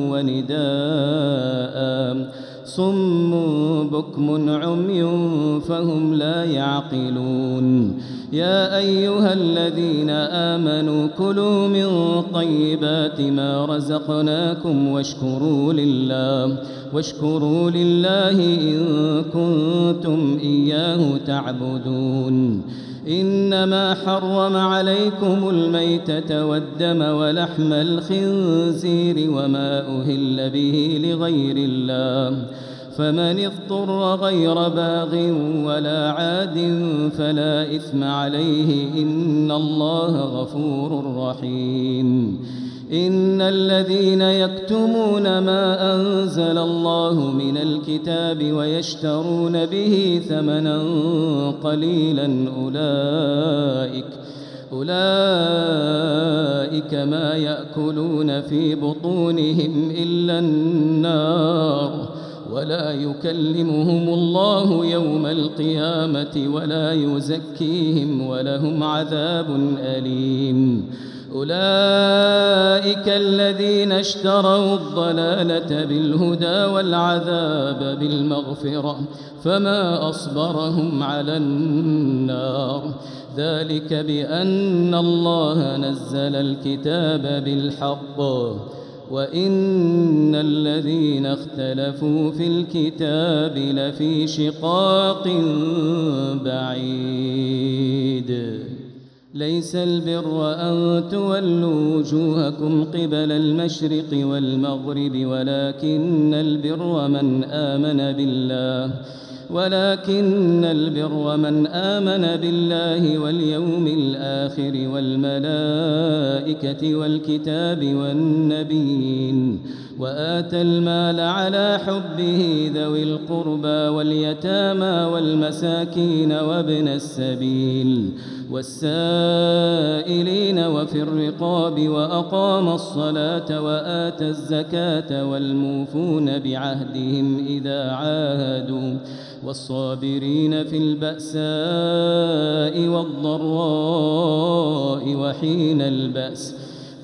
ونداء صم بكم عمي فهم لا يعقلون. يا أيها الذين آمنوا كلوا من طيبات ما رزقناكم واشكروا لله واشكروا لله إن كنتم إياه تعبدون. إنما حرم عليكم الميتة والدم ولحم الخنزير وما أهل به لغير الله فمن اضطر غير باغ ولا عاد فلا إثم عليه إن الله غفور رحيم. إن الذين يكتمون ما أنزل الله من الكتاب ويشترون به ثمنا قليلا أولئك أولئك ما يأكلون في بطونهم إلا النار ولا يكلمهم الله يوم القيامة ولا يزكيهم ولهم عذاب أليم. أولئك الذين اشتروا الضلالة بالهدى والعذاب بالمغفرة فما أصبرهم على النار ذلك بأن الله نزل الكتاب بالحق وإن الذين اختلفوا في الكتاب لفي شقاق بعيد. ليس البر أن تولوا وجوهكم قبل المشرق والمغرب ولكن البر من آمن بالله ولكن البر من آمن بالله واليوم الآخر والملائكة والكتاب والنبيين وآتى المال على حبه ذوي القربى واليتامى والمساكين وابن السبيل والسائلين وفي الرقاب وأقام الصلاة وآتى الزكاة والموفون بعهدهم إذا عاهدوا والصابرين في البأساء والضراء وحين البأس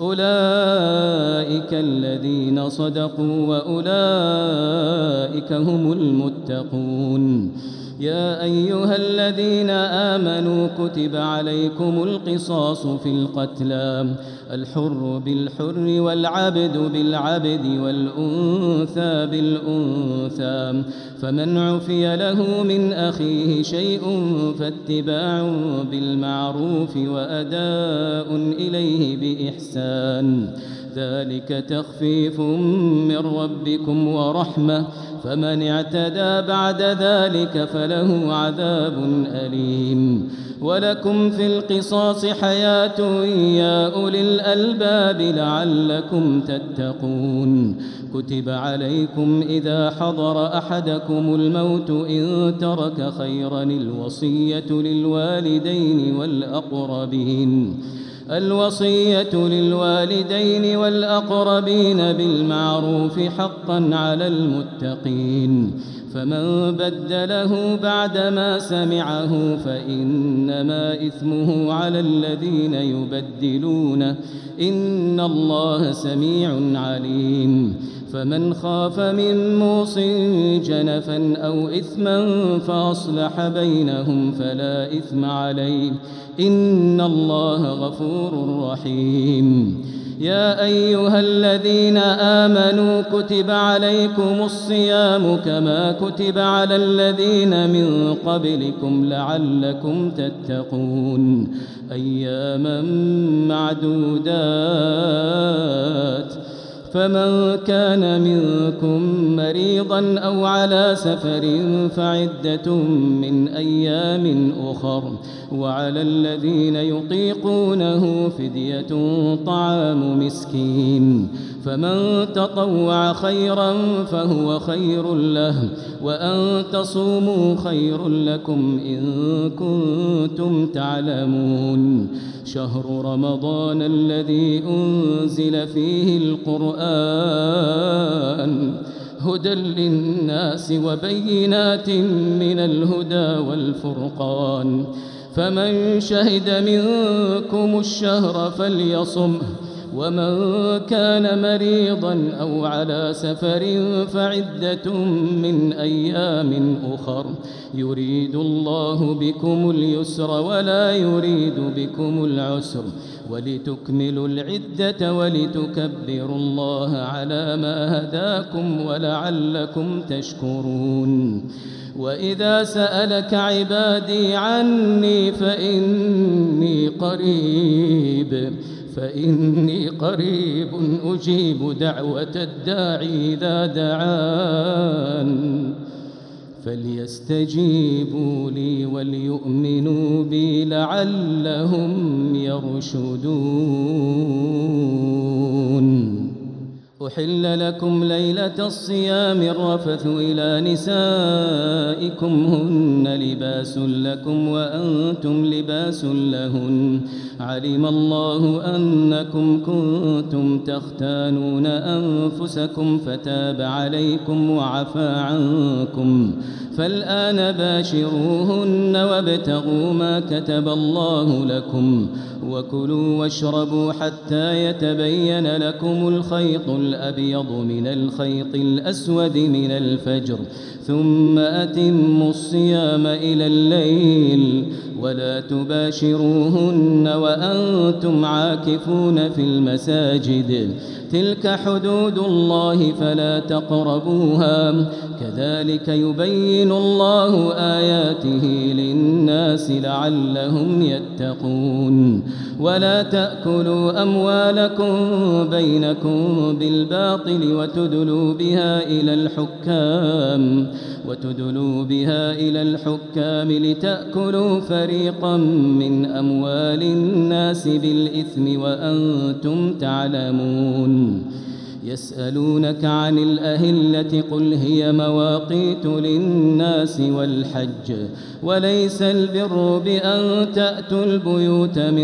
أولئك الذين صدقوا وأولئك هم المتقون. يا أيها الذين آمنوا كتب عليكم القصاص في القتلى الحر بالحر والعبد بالعبد والأنثى بالأنثى فمن عفي له من أخيه شيء فاتباع بالمعروف وأداء إليه بإحسان ذلك تخفيف من ربكم ورحمة فمن اعتدى بعد ذلك فله عذاب أليم ولكم في القصاص حياة يا أولي الألباب لعلكم تتقون كتب عليكم إذا حضر أحدكم الموت إن ترك خيرا الوصية للوالدين والأقربين الوصية للوالدين والأقربين بالمعروف حقا على المتقين فمن بدله بعدما سمعه فإنما إثمه على الذين يبدلونه إن الله سميع عليم فمن خاف من موص جنفا أو إثما فأصلح بينهم فلا إثم عليه إن الله غفور رحيم يا أيها الذين آمنوا كتب عليكم الصيام كما كتب على الذين من قبلكم لعلكم تتقون أياما معدودات فمن كان منكم مريضا أو على سفر فعدة من أيام أخر وعلى الذين يطيقونه فدية طعام مسكين فمن تطوع خيرا فهو خير له وأن تصوموا خير لكم إن كنتم تعلمون شهر رمضان الذي أنزل فيه القرآن هدى للناس وبينات من الهدى والفرقان فمن شهد منكم الشهر فليصمه ومن كان مريضا أو على سفر فعدة من أيام أخر يريد الله بكم اليسر ولا يريد بكم العسر ولتكملوا العدة ولتكبروا الله على ما هداكم ولعلكم تشكرون وإذا سألك عبادي عني فإني قريب فإني قريب أجيب دعوة الداعي إذا دعان فليستجيبوا لي وليؤمنوا بي لعلهم يرشدون أحل لكم ليلة الصيام الرفث إلى نسائكم هن لباس لكم وأنتم لباس لهن علم الله أنكم كنتم تختانون أنفسكم فتاب عليكم وعفى عنكم فالآن باشروهن وابتغوا ما كتب الله لكم وكلوا واشربوا حتى يتبين لكم الخيط الأبيض من الخيط الأسود من الفجر ثم أتموا الصيام إلى الليل ولا تباشروهن وأنتم عاكفون في المساجد تلك حدود الله فلا تقربوها كذلك يبين الله آياته للناس لعلهم يتقون ولا تأكلوا أموالكم بينكم بالباطل وتدلوا بها إلى الحكام وتدلوا بها إلى الحكام لتأكلوا فريقا من أموال الناس بالإثم وأنتم تعلمون يسألونك عن الأهلة قل هي مواقيت للناس والحج وليس البر بأن تأتوا البيوت من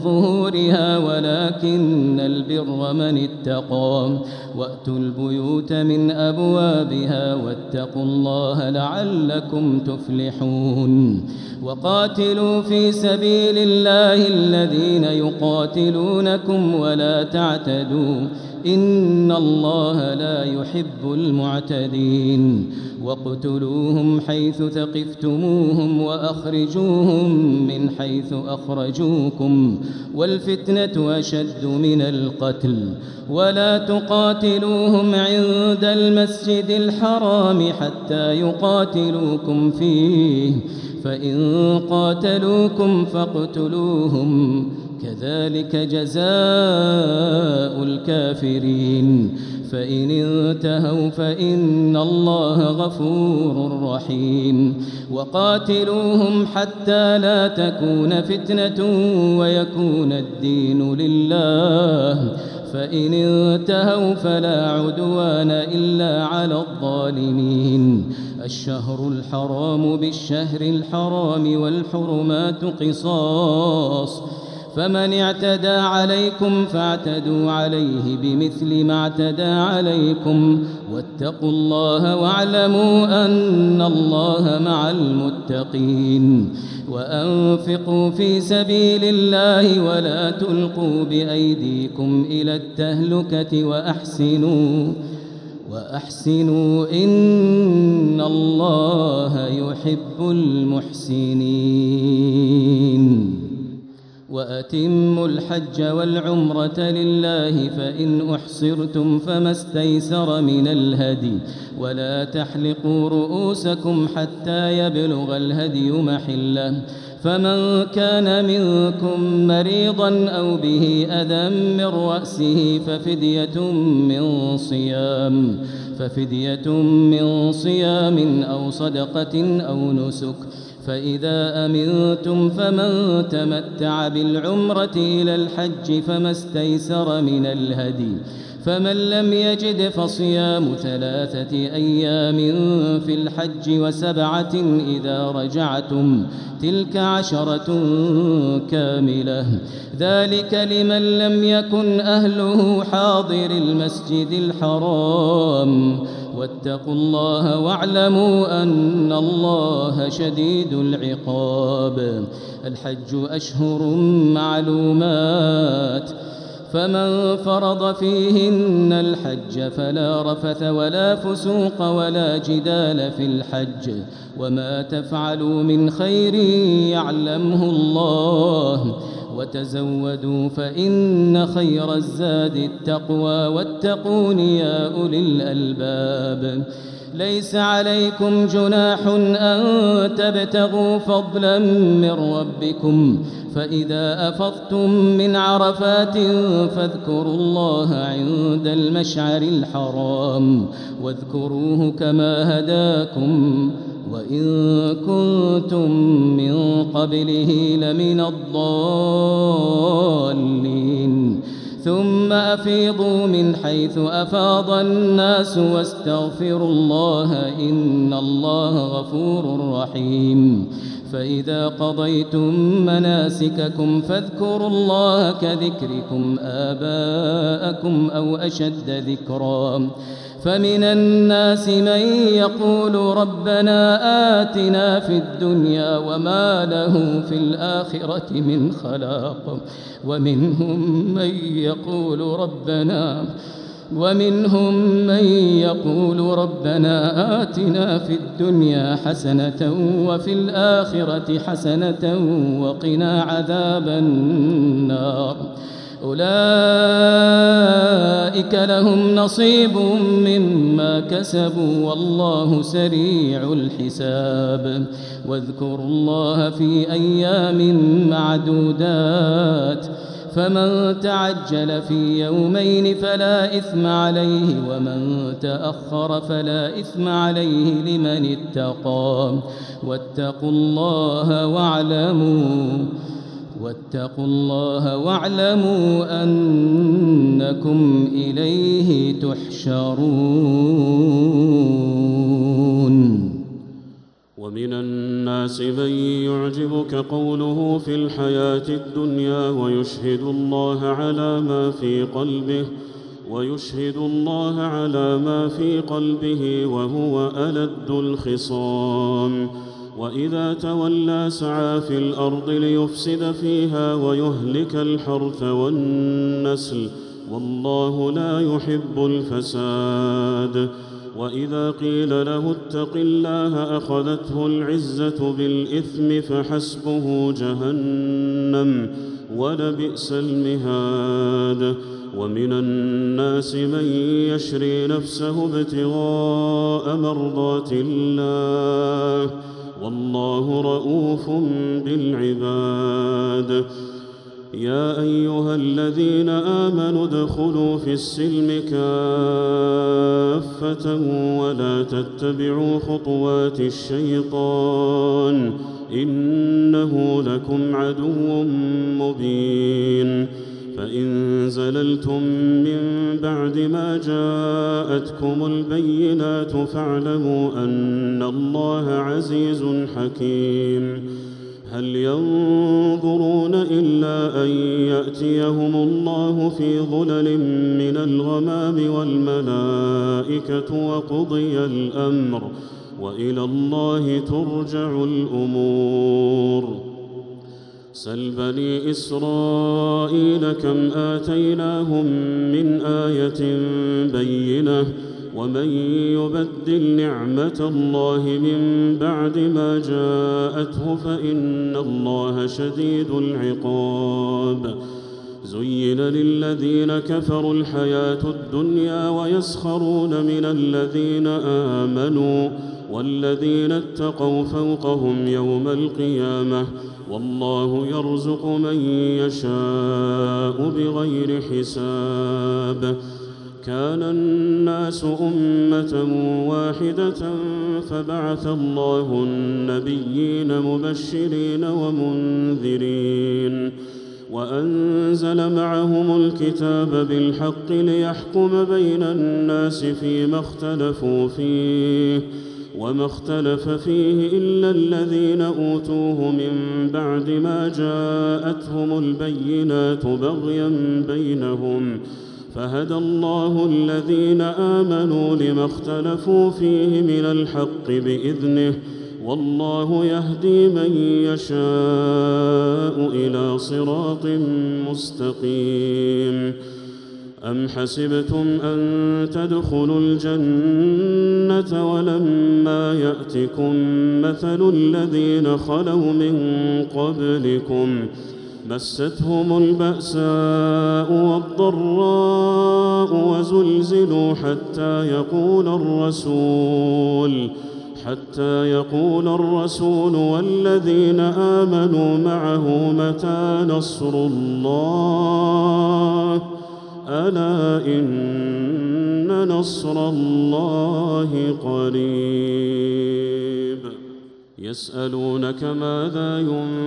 ظهورها ولكن البر من اتقى وأتوا البيوت من أبوابها واتقوا الله لعلكم تفلحون وقاتلوا في سبيل الله الذين يقاتلونكم ولا تعتدوا إن الله لا يحب المعتدين واقتلوهم حيث ثقفتموهم وأخرجوهم من حيث أخرجوكم والفتنة أشد من القتل ولا تقاتلوهم عند المسجد الحرام حتى يقاتلوكم فيه فإن قاتلوكم فاقتلوهم كذلك جزاء الكافرين فإن انتهوا فإن الله غفور رحيم وقاتلوهم حتى لا تكون فتنة ويكون الدين لله فإن انتهوا فلا عدوان إلا على الظالمين الشهر الحرام بالشهر الحرام والحرمات قصاص فمن اعتدى عليكم فاعتدوا عليه بمثل ما اعتدى عليكم واتقوا الله واعلموا أن الله مع المتقين وأنفقوا في سبيل الله ولا تلقوا بأيديكم إلى التهلكة وأحسنوا وأحسنوا إن الله يحب المحسنين وأتموا الحج والعمرة لله فإن أحصرتم فما استيسر من الهدي ولا تحلقوا رؤوسكم حتى يبلغ الهدي محله فمن كان منكم مريضا أو به أذى من رأسه ففدية من صيام ففدية من صيام أو صدقة أو نسك فإذا أمنتم فمن تمتع بالعمرة إلى الحج فما استيسر من الهدي فمن لم يجد فصيام ثلاثة أيام في الحج وسبعة إذا رجعتم تلك عشرة كاملة ذلك لمن لم يكن أهله حاضر المسجد الحرام واتقوا الله واعلموا أن الله شديد العقاب الحج أشهر معلومات فمن فرض فيهن الحج فلا رفث ولا فسوق ولا جدال في الحج وما تفعلوا من خير يعلمه الله وتزودوا فإن خير الزاد التقوى واتقون يا أولي الألباب ليس عليكم جناح أن تبتغوا فضلا من ربكم فإذا أفضتم من عرفات فاذكروا الله عند المشعر الحرام واذكروه كما هداكم وإن كنتم من قبله لمن الضالين ثم أفيضوا من حيث أفاض الناس واستغفروا الله إن الله غفور رحيم فإذا قضيتم مناسككم فاذكروا الله كذكركم آباءكم أو أشد ذكرا فمن الناس من يقول ربنا آتنا في الدنيا وما له في الآخرة من خلاق ومنهم من يقول ربنا ومنهم من يقول ربنا آتنا في الدنيا حسنة وفي الآخرة حسنة وقنا عذاب النار أولئك لهم نصيب مما كسبوا والله سريع الحساب واذكروا الله في أيام معدودات فمن تعجل في يومين فلا إثم عليه ومن تأخر فلا إثم عليه لمن اتقى واتقوا الله واعلموا واتقوا الله واعلموا أنكم إليه تحشرون ومن الناس من يعجبك قوله في الحياة الدنيا ويشهد الله على ما في قلبه ويشهد الله على ما في قلبه وهو ألد الخصام وإذا تولى سعى في الأرض ليفسد فيها ويهلك الحرث والنسل والله لا يحب الفساد وإذا قيل له اتق الله أخذته العزة بالإثم فحسبه جهنم ولبئس المهاد ومن الناس من يشري نفسه ابتغاء مرضات الله والله رؤوف بالعباد يا أيها الذين آمنوا ادخلوا في السلم كافة ولا تتبعوا خطوات الشيطان إنه لكم عدو مبين فإن زللتم من بعد ما جاءتكم البينات فاعلموا أن الله عزيز حكيم هل ينظرون إلا أن يأتيهم الله في ظلل من الغمام والملائكة وقضي الأمر وإلى الله ترجع الأمور سل بني إسرائيل كم آتيناهم من آية بينة ومن يبدل نعمة الله من بعد ما جاءته فإن الله شديد العقاب زين للذين كفروا الحياة الدنيا ويسخرون من الذين آمنوا والذين اتقوا فوقهم يوم القيامة والله يرزق من يشاء بغير حساب كان الناس أمة واحدة فبعث الله النبيين مبشرين ومنذرين وأنزل معهم الكتاب بالحق ليحكم بين الناس فيما اختلفوا فيه وما اختلف فيه إلا الذين أوتوه من بعد ما جاءتهم البينات بغيا بينهم فهدى الله الذين آمنوا لما اختلفوا فيه من الحق بإذنه والله يهدي من يشاء إلى صراط مستقيم أم حسبتم أن تدخلوا الجنة ولما يأتكم مثل الذين خلوا من قبلكم مستهم البأساء والضراء وزلزلوا حتى يقول الرسول حتى يقول الرسول والذين آمنوا معه متى نصر الله ألا إن نصر الله قريب يسألونك ماذا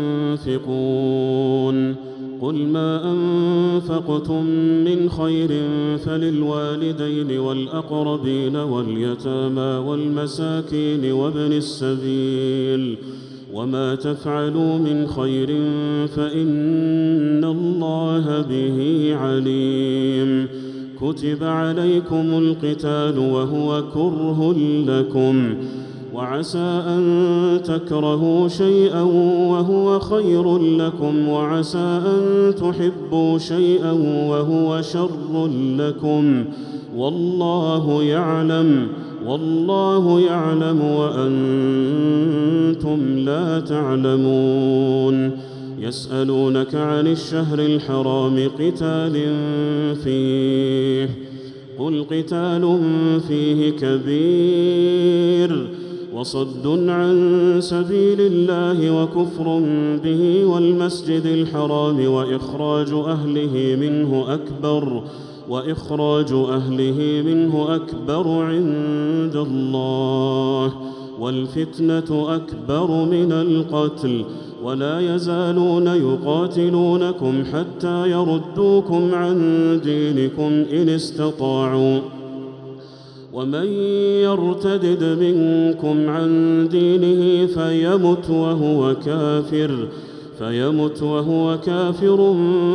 ينفقون قل ما أنفقتم من خير فللوالدين والأقربين واليتامى والمساكين وابن السبيل وما تفعلوا من خير فإن الله به عليم كتب عليكم القتال وهو كره لكم وعسى أن تكرهوا شيئا وهو خير لكم وعسى أن تحبوا شيئا وهو شر لكم والله يعلم والله يعلم وأنتم لا تعلمون يسألونك عن الشهر الحرام قتال فيه قل قتال فيه كبير وصد عن سبيل الله وكفر به والمسجد الحرام وإخراج أهله منه أكبر وإخراج أهله منه أكبر عند الله والفتنة أكبر من القتل ولا يزالون يقاتلونكم حتى يردوكم عن دينكم إن استطاعوا ومن يرتدد منكم عن دينه فيمت وهو كافر فيمت وهو كافر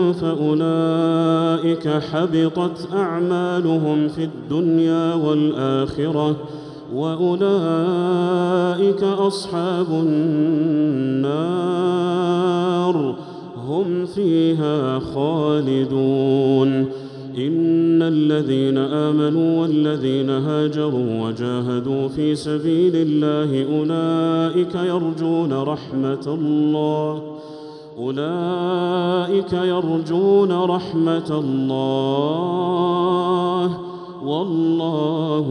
فأولئك حبطت أعمالهم في الدنيا والآخرة وأولئك أصحاب النار هم فيها خالدون إن الذين آمنوا والذين هاجروا وجاهدوا في سبيل الله أولئك يرجون رحمة الله أولئك يرجون رحمة الله والله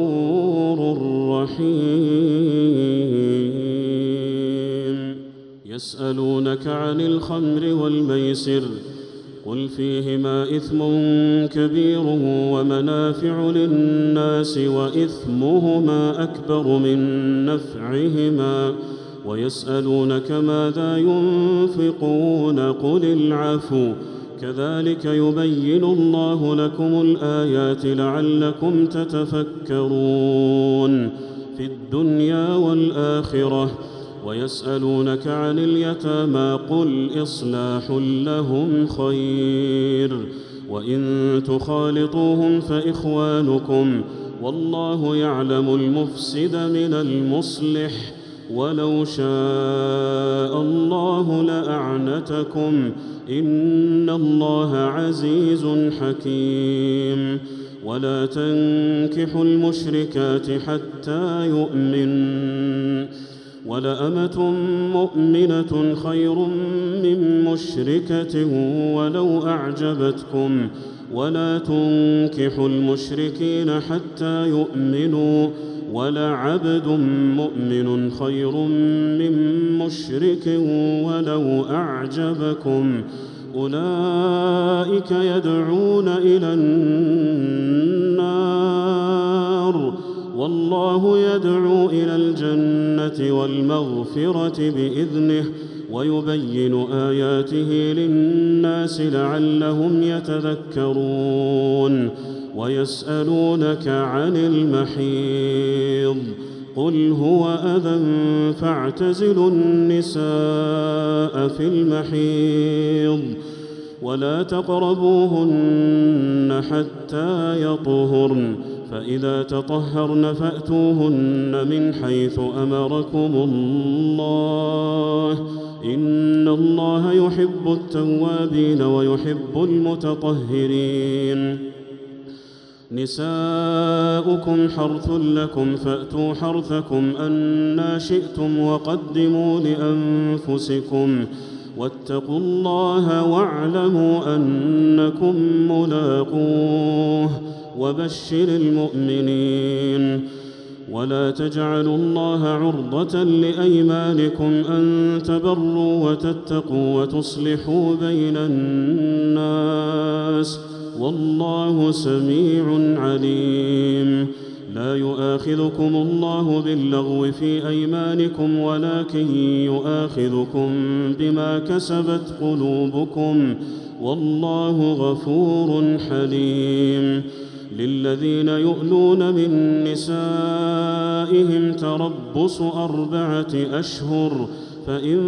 غفور رحيم يسألونك عن الخمر والميسر قل فيهما إثم كبير ومنافع للناس وإثمهما أكبر من نفعهما ويسألونك ماذا ينفقون قل العفو كذلك يبين الله لكم الآيات لعلكم تتفكرون في الدنيا والآخرة ويسألونك عن اليتامى قل إصلاح لهم خير وإن تخالطوهم فإخوانكم والله يعلم المفسد من المصلح ولو شاء الله لأعنتكم إن الله عزيز حكيم ولا تنكحوا المشركات حتى يؤمن ولأمة مؤمنة خير من مشركة ولو أعجبتكم ولا تنكحوا المشركين حتى يؤمنوا ولعبد مؤمن خير من مشرك ولو أعجبكم أولئك يدعون إلى النار والله يدعو إلى الجنة والمغفرة بإذنه ويبين آياته للناس لعلهم يتذكرون ويسألونك عن المحيض قل هو أذى فاعتزلوا النساء في المحيض ولا تقربوهن حتى يطهرن فإذا تطهرن فأتوهن من حيث أمركم الله إن الله يحب التوابين ويحب المتطهرين نساؤكم حرث لكم فأتوا حرثكم أنى شئتم وقدموا لأنفسكم واتقوا الله واعلموا أنكم ملاقوه وبشر المؤمنين ولا تجعلوا الله عرضة لأيمانكم أن تبروا وتتقوا وتصلحوا بين الناس والله سميع عليم لا يؤاخذكم الله باللغو في أيمانكم ولكن يؤاخذكم بما كسبت قلوبكم والله غفور حليم للذين يؤلون من نسائهم تربص أربعة أشهر فإن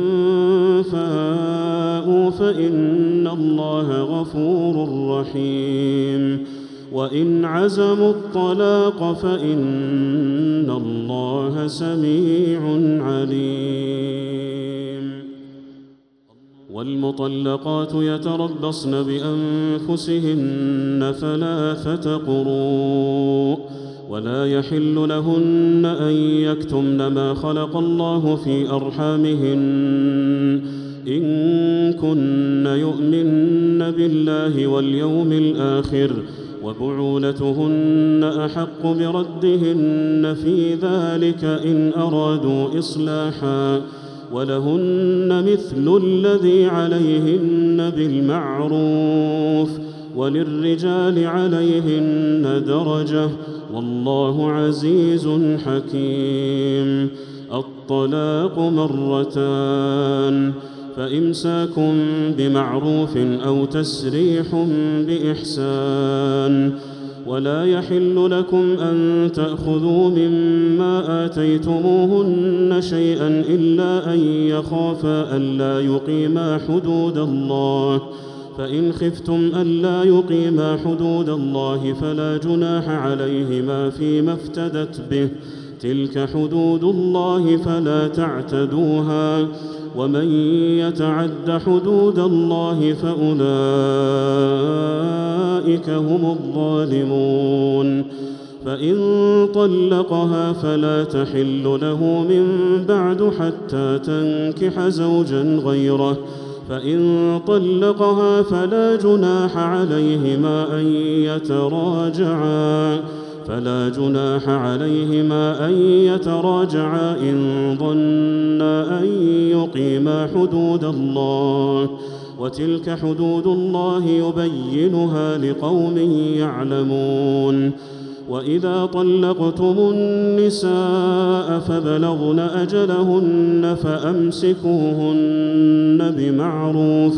فاءوا فإن الله غفور رحيم وإن عزموا الطلاق فإن الله سميع عليم والمطلقات يتربصن بأنفسهن ثلاثة قروء ولا يحل لهن أن يكتمن ما خلق الله في أرحامهن إن كن يؤمن بالله واليوم الآخر وبعولتهن أحق بردهن في ذلك إن أرادوا إصلاحا ولهن مثل الذي عليهن بالمعروف وللرجال عليهن درجة والله عزيز حكيم الطلاق مرتان فإمساك بمعروف أو تسريح بإحسان ولا يحل لكم أن تأخذوا مما آتيتموهن شيئا إلا أن يخافا ألا يقيما حدود الله فإن خفتم ألا يقيما حدود الله فلا جناح عليهما فيما افتدت به تلك حدود الله فلا تعتدوها ومن يتعد حدود الله فأولئك هم الظالمون فإن طلقها فلا تحل له من بعد حتى تنكح زوجا غيره فإن طلقها فلا جناح عليهما أن يتراجعا فلا جناح عليهما أن يتراجعا إن ظنا أن يقيما حدود الله، وتلك حدود الله يبينها لقوم يعلمون. وإذا طلقتم النساء فبلغن أجلهن فأمسكوهن بمعروف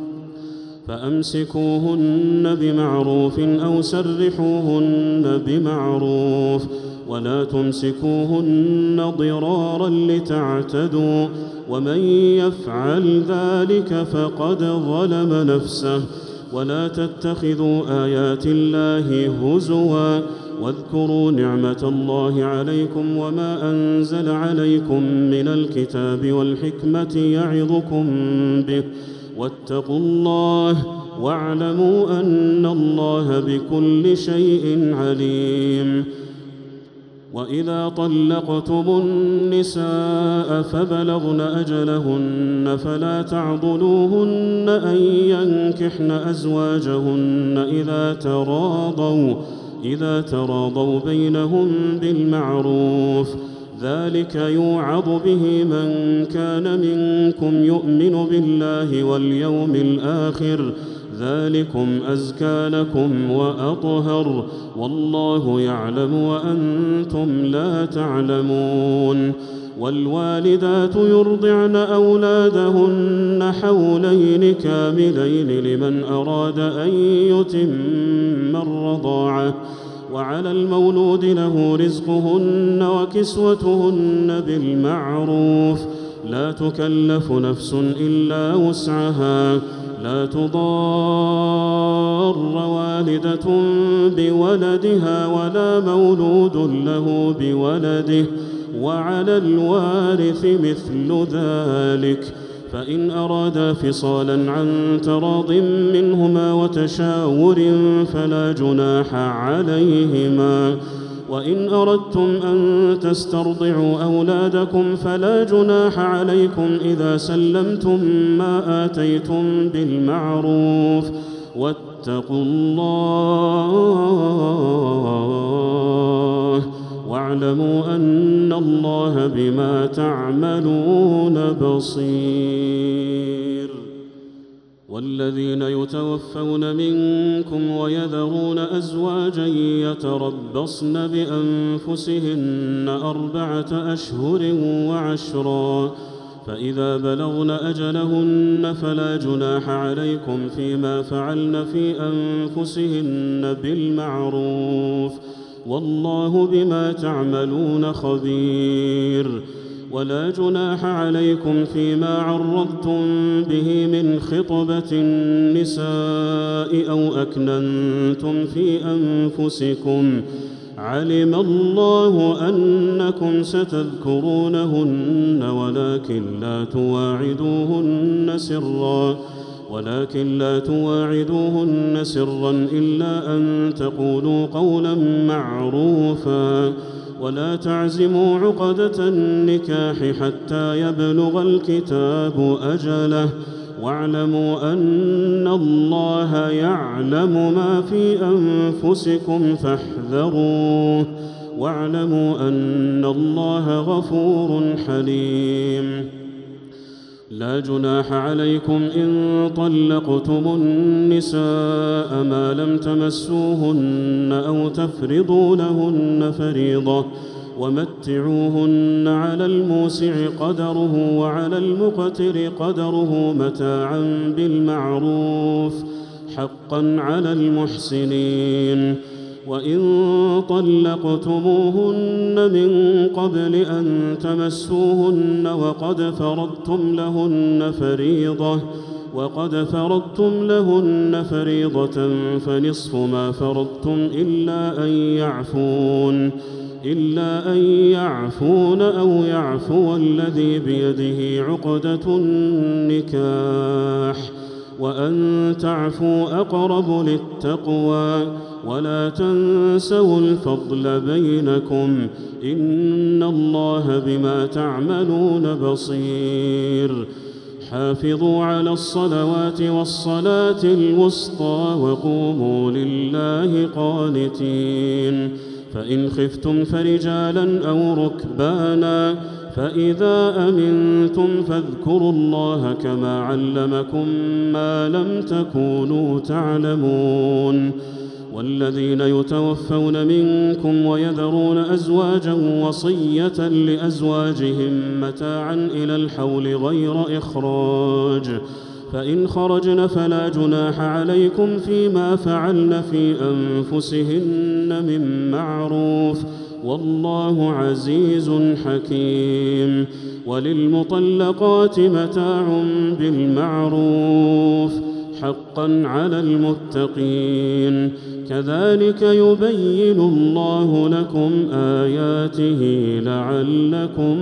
فأمسكوهن بمعروف أو سرحوهن بمعروف، ولا تمسكوهن ضرارا لتعتدوا، ومن يفعل ذلك فقد ظلم نفسه. ولا تتخذوا آيات الله هزوا، واذكروا نعمة الله عليكم وما أنزل عليكم من الكتاب والحكمة يعظكم به، واتقوا الله واعلموا أن الله بكل شيء عليم. وإذا طلقتم النساء فبلغن أجلهن فلا تعضلوهن أن ينكحن أزواجهن إذا تراضوا إذا تراضوا بينهم بالمعروف، ذلك يوعظ به من كان منكم يؤمن بالله واليوم الآخر، ذلكم أزكى لكم وأطهر، والله يعلم وأنتم لا تعلمون. والوالدات يرضعن أولادهن حولين كاملين لمن أراد أن يتم الرضاعة، وعلى المولود له رزقهن وكسوتهن بالمعروف، لا تكلف نفس إلا وسعها، لا تضار والدة بولدها ولا مولود له بولده، وعلى الوارث مثل ذلك، فإن أرادا فصالا عن تراض منهما وتشاور فلا جناح عليهما. وإن أردتم أن تسترضعوا أولادكم فلا جناح عليكم إذا سلمتم ما آتيتم بالمعروف، واتقوا الله واعلموا أن الله بما تعملون بصير. والذين يتوفون منكم ويذرون أزواجا يتربصن بأنفسهن أربعة أشهر وعشرا، فإذا بلغن أجلهن فلا جناح عليكم فيما فعلن في أنفسهن بالمعروف، والله بما تعملون خبير. ولا جناح عليكم فيما عرضتم به من خطبة النساء أو أكننتم في أنفسكم، علم الله أنكم ستذكرونهن ولكن لا تواعدوهن سرا ولكن لا تواعدوهن سرا إلا أن تقولوا قولا معروفا، ولا تعزموا عقدة النكاح حتى يبلغ الكتاب أجله، واعلموا أن الله يعلم ما في أنفسكم فاحذروه، واعلموا أن الله غفور حليم. لا جناح عليكم إن طلقتم النساء ما لم تمسوهن أو تفرضوا لهن فريضة، ومتعوهن على الموسع قدره وعلى المقتر قدره متاعا بالمعروف، حقا على المحسنين. وإن طلقتموهن من قبل أن تمسوهن وقد فرضتم لهن فريضة وقد فرضتم لهن فريضة فنصف ما فرضتم إلا أن يعفون إلا أن يعفون أو يعفو الذي بيده عقدة النكاح، وأن تعفوا أقرب للتقوى، ولا تنسوا الفضل بينكم، إن الله بما تعملون بصير. حافظوا على الصلوات والصلاة الوسطى وقوموا لله قانتين. فإن خفتم فرجالا أو ركبانا فإذا أمنتم فاذكروا الله كما علمكم ما لم تكونوا تعلمون والذين يتوفون منكم ويذرون أزواجا وصية لأزواجهم متاعا إلى الحول غير إخراج فإن خرجن فلا جناح عليكم فيما فعلن في أنفسهن من معروف والله عزيز حكيم وللمطلقات متاع بالمعروف حقا على المتقين كذلك يبين الله لكم آياته لعلكم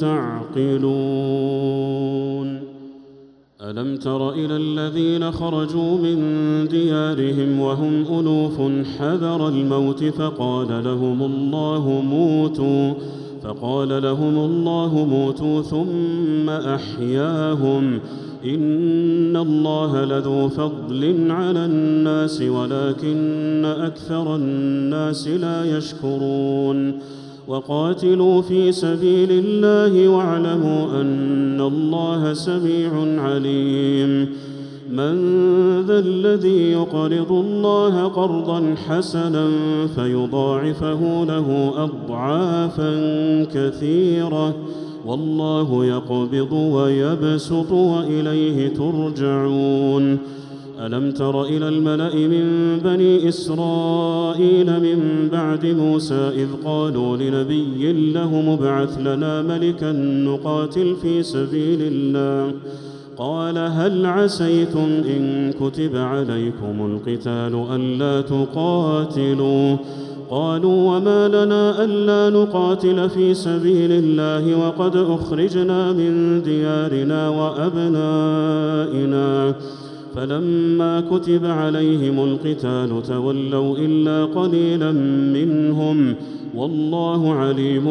تعقلون ألم تر إلى الذين خرجوا من ديارهم وهم ألوف حذر الموت فقال لهم الله موتوا فقال لهم الله موتوا ثم أحياهم إن الله لذو فضل على الناس ولكن أكثر الناس لا يشكرون وقاتلوا في سبيل الله واعلموا أن الله سميع عليم من ذا الذي يقرض الله قرضا حسنا فيضاعفه له أضعافا كثيرة والله يقبض ويبسط وإليه ترجعون ألم تر إلى الملأ من بني إسرائيل من بعد موسى إذ قالوا لنبي له مبعث لنا ملكا نقاتل في سبيل الله قال هل عسيتم إن كتب عليكم القتال ألا تقاتلوا قالوا وما لنا ألا نقاتل في سبيل الله وقد أخرجنا من ديارنا وأبنائنا فلما كتب عليهم القتال تولوا إلا قليلا منهم والله عليم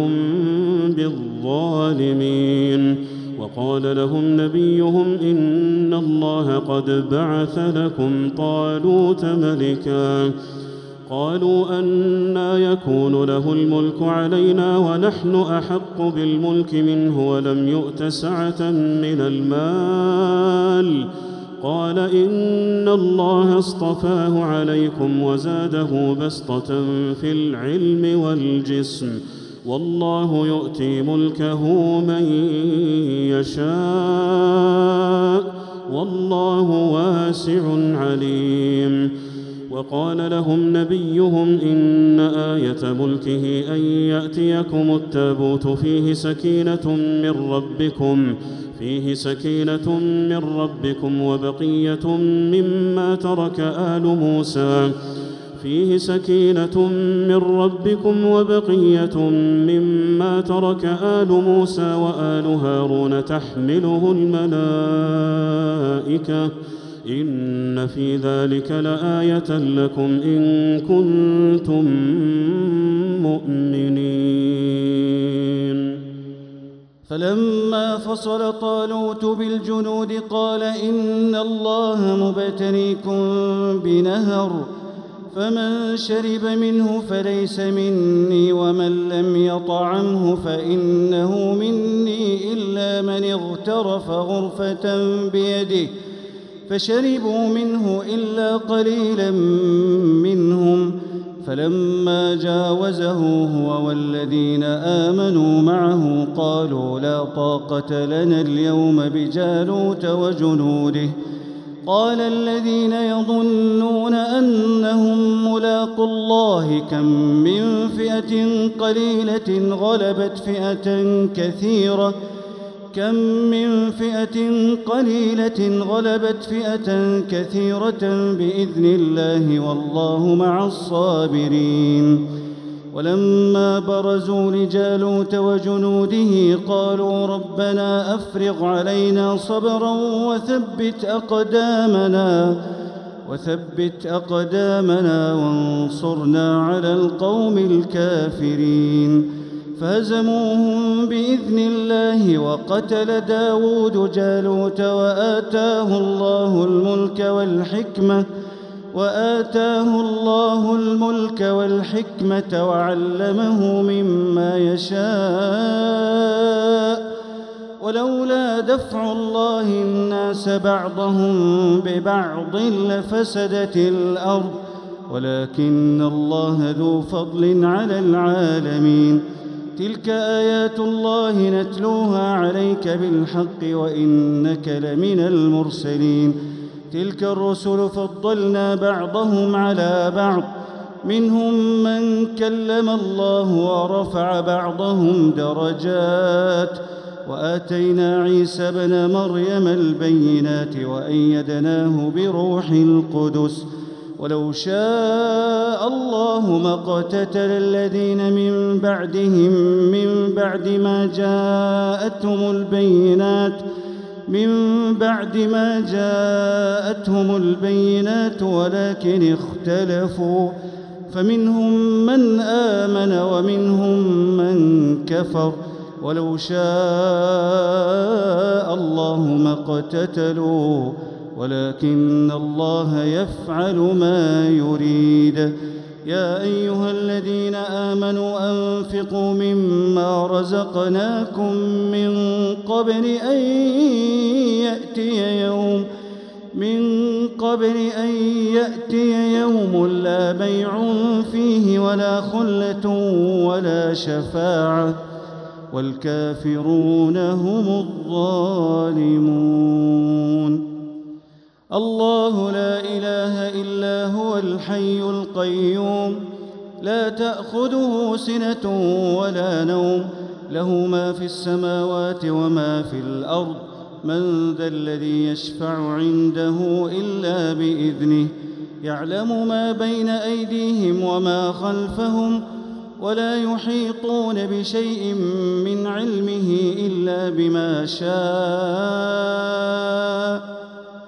بالظالمين وقال لهم نبيهم إن الله قد بعث لكم طالوت ملكا قالوا أنى يكون له الملك علينا ونحن أحق بالملك منه ولم يؤت سعة من المال قال إن الله اصطفاه عليكم وزاده بسطة في العلم والجسم والله يؤتي ملكه من يشاء والله واسع عليم وقال لهم نبيهم إن آية ملكه أن يأتيكم التابوت فيه سكينة من ربكم فيه سكينة من ربكم وبقية مما ترك آل موسى فيه سكينة من ربكم وبقية مما ترك آل موسى وآل هارون تحمله الملائكة إن في ذلك لآية لكم إن كنتم مؤمنين فلما فصل طالوت بالجنود قال إن الله مبتليكم بنهر فمن شرب منه فليس مني ومن لم يطعمه فإنه مني إلا من اغترف غرفة بيده فشربوا منه إلا قليلا منهم فلما جاوزه هو والذين آمنوا معه قالوا لا طاقة لنا اليوم بجالوت وجنوده قال الذين يظنون أنهم ملاقو الله كم من فئة قليلة غلبت فئة كثيرة كم من فئة قليلة غلبت فئة كثيرة بإذن الله والله مع الصابرين ولما برزوا لجالوت وجنوده قالوا ربنا أفرغ علينا صبرا وثبت أقدامنا وثبت أقدامنا وانصرنا على القوم الكافرين فهزموهم بإذن الله وقتل داود جالوت وآتاه الله الملك والحكمة وآتاه الله الملك والحكمة وعلمه مما يشاء ولولا دفع الله الناس بعضهم ببعض لفسدت الأرض ولكن الله ذو فضل على العالمين تلك آيات الله نتلوها عليك بالحق وإنك لمن المرسلين تلك الرسل فضلنا بعضهم على بعض منهم من كلم الله ورفع بعضهم درجات وآتينا عيسى ابن مريم البينات وأيدناه بروح القدس ولو شاء الله ما اقتتل الذين من بعدهم من بعد ما جاءتهم البينات من بعد ما جاءتهم البينات ولكن اختلفوا فمنهم من آمن ومنهم من كفر ولو شاء الله ما اقتتلوا ولكن الله يفعل ما يريد يا أيها الذين آمنوا أنفقوا مما رزقناكم من قبل أن يأتي يوم من قبل أن يأتي يوم لا بيع فيه ولا خلة ولا شفاعة والكافرون هم الظالمون الله لا إله إلا هو الحي القيوم لا تأخذه سنة ولا نوم له ما في السماوات وما في الأرض من ذا الذي يشفع عنده إلا بإذنه يعلم ما بين أيديهم وما خلفهم ولا يحيطون بشيء من علمه إلا بما شاء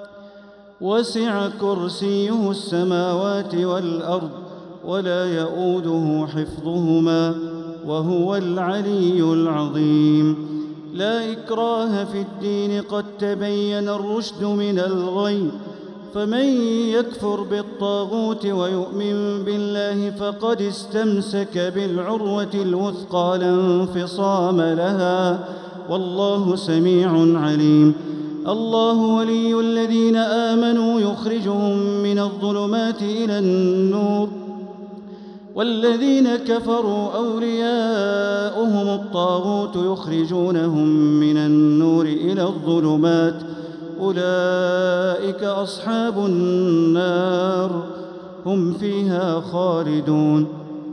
وسع كرسيه السماوات والأرض ولا يؤوده حفظهما وهو العلي العظيم لا إكراه في الدين قد تبين الرشد من الغي فمن يكفر بالطاغوت ويؤمن بالله فقد استمسك بالعروة الوثقى لا انفصام لها والله سميع عليم الله ولي الذين آمنوا يخرجهم من الظلمات إلى النور والذين كفروا أولياؤهم الطاغوت يخرجونهم من النور إلى الظلمات أولئك أصحاب النار هم فيها خالدون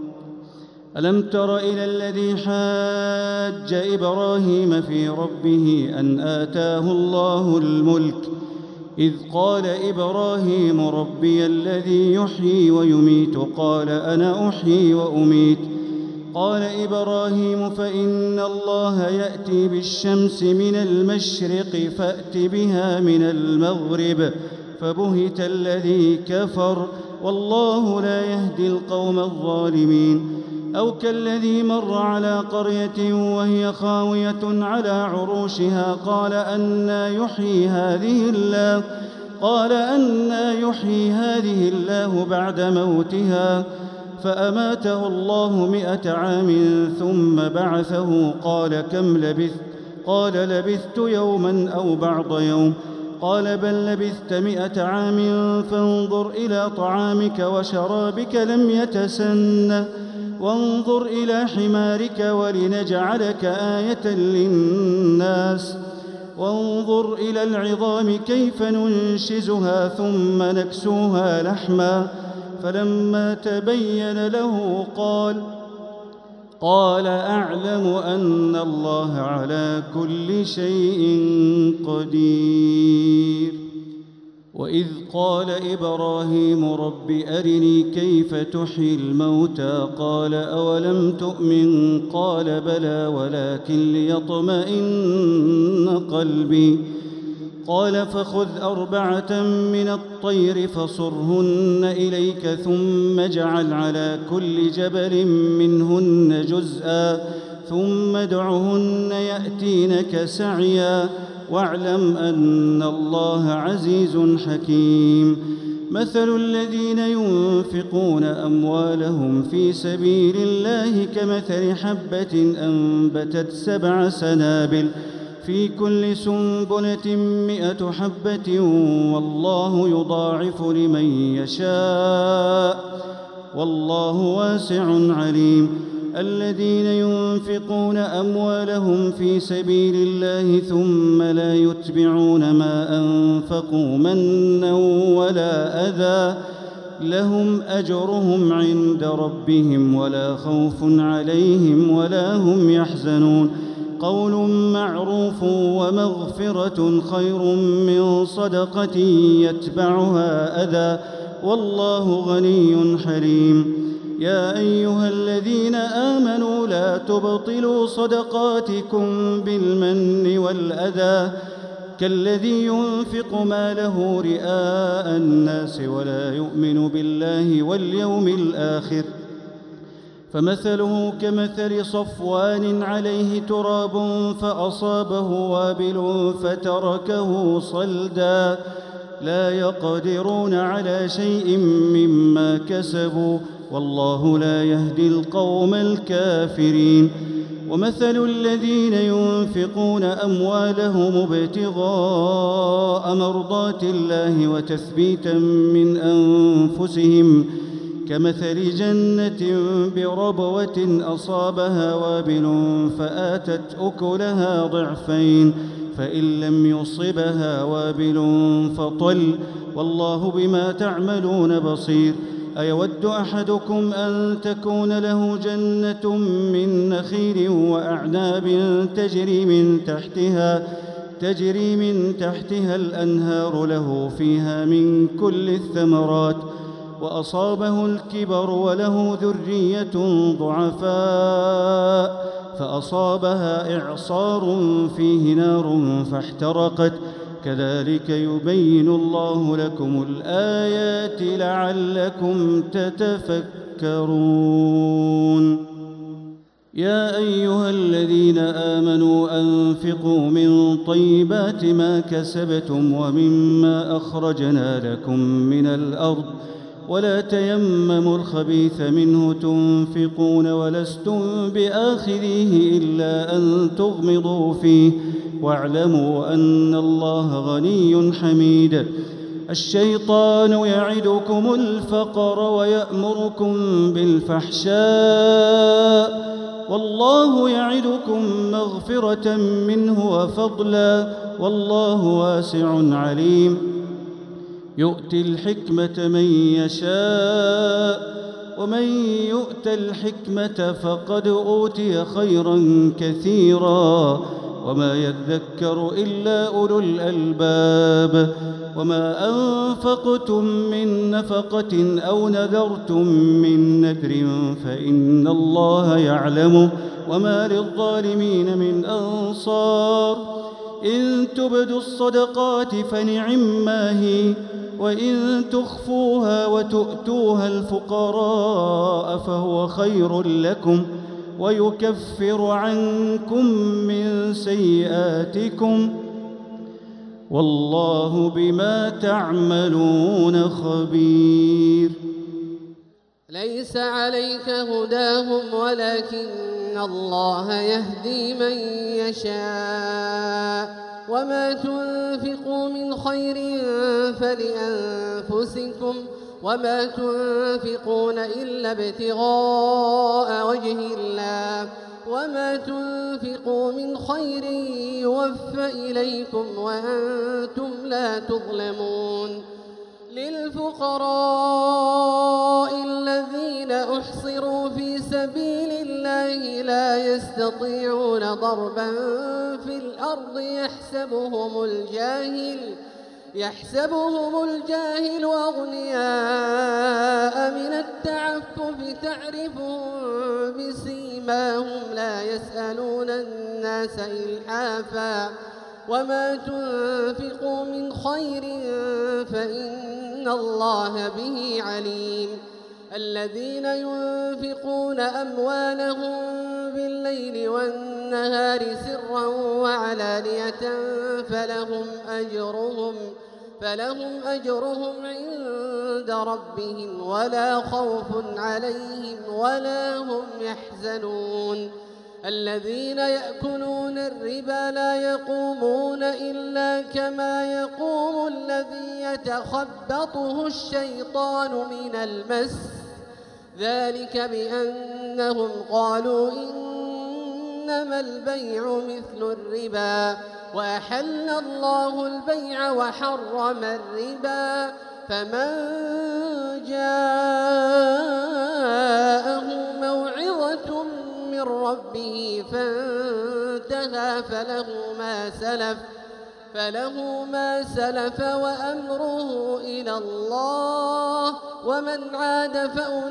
ألم تر إلى الذي حاج إبراهيم في ربه أن آتاه الله الملك إذ قال إبراهيم ربي الذي يحيي ويميت قال أنا أحيي وأميت قال إبراهيم فإن الله يأتي بالشمس من المشرق فأت بها من المغرب فبهت الذي كفر والله لا يهدي القوم الظالمين أو كالذي مر على قرية وهي خاوية على عروشها قال أنى يحيي هذه الله قال أنى يحيي هذه الله بعد موتها فأماته الله مئة عام ثم بعثه قال كم لبثت قال لبثت يوما أو بعض يوم قال بل لبثت مئة عام فانظر إلى طعامك وشرابك لم يتسنه وانظر إلى حمارك ولنجعلك آية للناس وانظر إلى العظام كيف ننشزها ثم نكسوها لحما فلما تبين له قال قال أعلم أن الله على كل شيء قدير وإذ قال إبراهيم رب أرني كيف تحيي الموتى قال أولم تؤمن قال بلى ولكن ليطمئن قلبي قال فخذ أربعة من الطير فصرهن إليك ثم اجعل على كل جبل منهن جزءا ثم ادعهن يأتينك سعيا واعلم أن الله عزيز حكيم مثل الذين ينفقون أموالهم في سبيل الله كمثل حبة أنبتت سبع سنابل في كل سنبلة مئة حبة والله يضاعف لمن يشاء والله واسع عليم. الذين ينفقون أموالهم في سبيل الله ثم لا يتبعون ما أنفقوا منا ولا أذى لهم أجرهم عند ربهم ولا خوف عليهم ولا هم يحزنون. قول معروف ومغفرة خير من صدقة يتبعها أذى والله غني حليم. يا أيها الذين آمنوا لا تبطلوا صدقاتكم بالمن والأذى كالذي ينفق ماله رئاء الناس ولا يؤمن بالله واليوم الآخر فمثله كمثل صفوان عليه تراب فأصابه وابل فتركه صلدا لا يقدرون على شيء مما كسبوا والله لا يهدي القوم الكافرين. ومثل الذين ينفقون أموالهم ابتغاء مرضات الله وتثبيتا من أنفسهم كمثل جنة بربوة أصابها وابل فآتت أكلها ضعفين فإن لم يصبها وابل فطل والله بما تعملون بصير. أيود أحدكم أن تكون له جنة من نخيل وأعناب تجري من تحتها تجري من تحتها الأنهار له فيها من كل الثمرات وأصابه الكبر وله ذرية ضعفاء فأصابها إعصار فيه نار فاحترقت كذلك يبين الله لكم الآيات لعلكم تتفكرون. يا أيها الذين آمنوا أنفقوا من طيبات ما كسبتم ومما أخرجنا لكم من الأرض ولا تيمموا الخبيث منه تنفقون ولستم بآخذيه إلا أن تغمضوا فيه واعلموا أن الله غني حميد. الشيطان يعدكم الفقر ويأمركم بالفحشاء والله يعدكم مغفرة منه وفضلا والله واسع عليم. يؤتي الحكمة من يشاء ومن يؤت الحكمة فقد أوتي خيرا كثيرا وما يذكر إلا أولو الألباب. وما أنفقتم من نفقة أو نذرتم من نذر فإن الله يعلمه وما للظالمين من أنصار. إن تبدوا الصدقات فنعما هي وإن تخفوها وتؤتوها الفقراء فهو خير لكم ويكفر عنكم من سيئاتكم والله بما تعملون خبير. ليس عليك هداهم ولكن الله يهدي من يشاء وما تنفقوا من خير فلأنفسكم وما تنفقون إلا ابتغاء وجه الله وما تنفقوا من خير يوفى إليكم وأنتم لا تظلمون. للفقراء الذين أحصروا في سبيل الله لا يستطيعون ضربا في الأرض يحسبهم الجاهل يحسبهم الجاهل أغنياء من التعفف تعرفهم بسيماهم لا يسألون الناس إلحافا وما تنفقوا من خير فإن الله به عليم. الذين ينفقون أموالهم بالليل والنهار سرا وعلانية فلهم أجرهم فلهم أجرهم عند ربهم ولا خوف عليهم ولا هم يحزنون الذين يأكلون الربا لا يقومون إلا كما يقوم الذي يتخبطه الشيطان من المس ذلك بأنهم قالوا إنما البيع مثل الربا وأحل الله البيع وحرم الربا فمن جاءه موعظة من ربه فانتهى فله ما سلف فله ما سلف وأمره إلى الله ومن عاد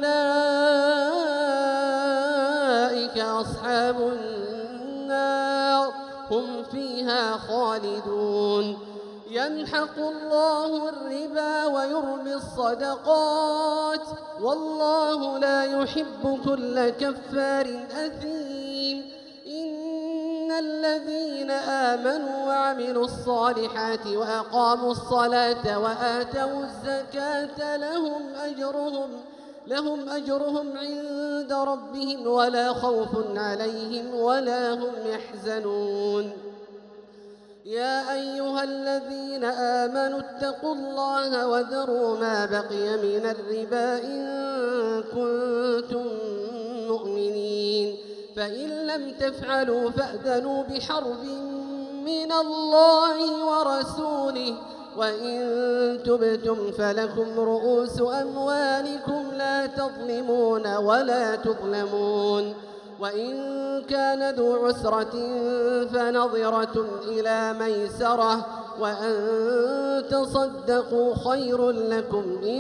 فأولئك أصحاب النار هم فيها خالدون يمحق الله الربا ويربي الصدقات والله لا يحب كل كفار أثيم إن الذين آمنوا وعملوا الصالحات وأقاموا الصلاة وآتوا الزكاة لهم أجرهم لهم أجرهم عند ربهم ولا خوف عليهم ولا هم يحزنون يا أيها الذين آمنوا اتقوا الله وذروا ما بقي من الربا إن كنتم مؤمنين فإن لم تفعلوا فأذنوا بحرب من الله ورسوله وإن تبتم فلكم رؤوس أموالكم لا تظلمون ولا تظلمون وإن كان ذو عسرة فنظرة إلى ميسرة وأن تصدقوا خير لكم إن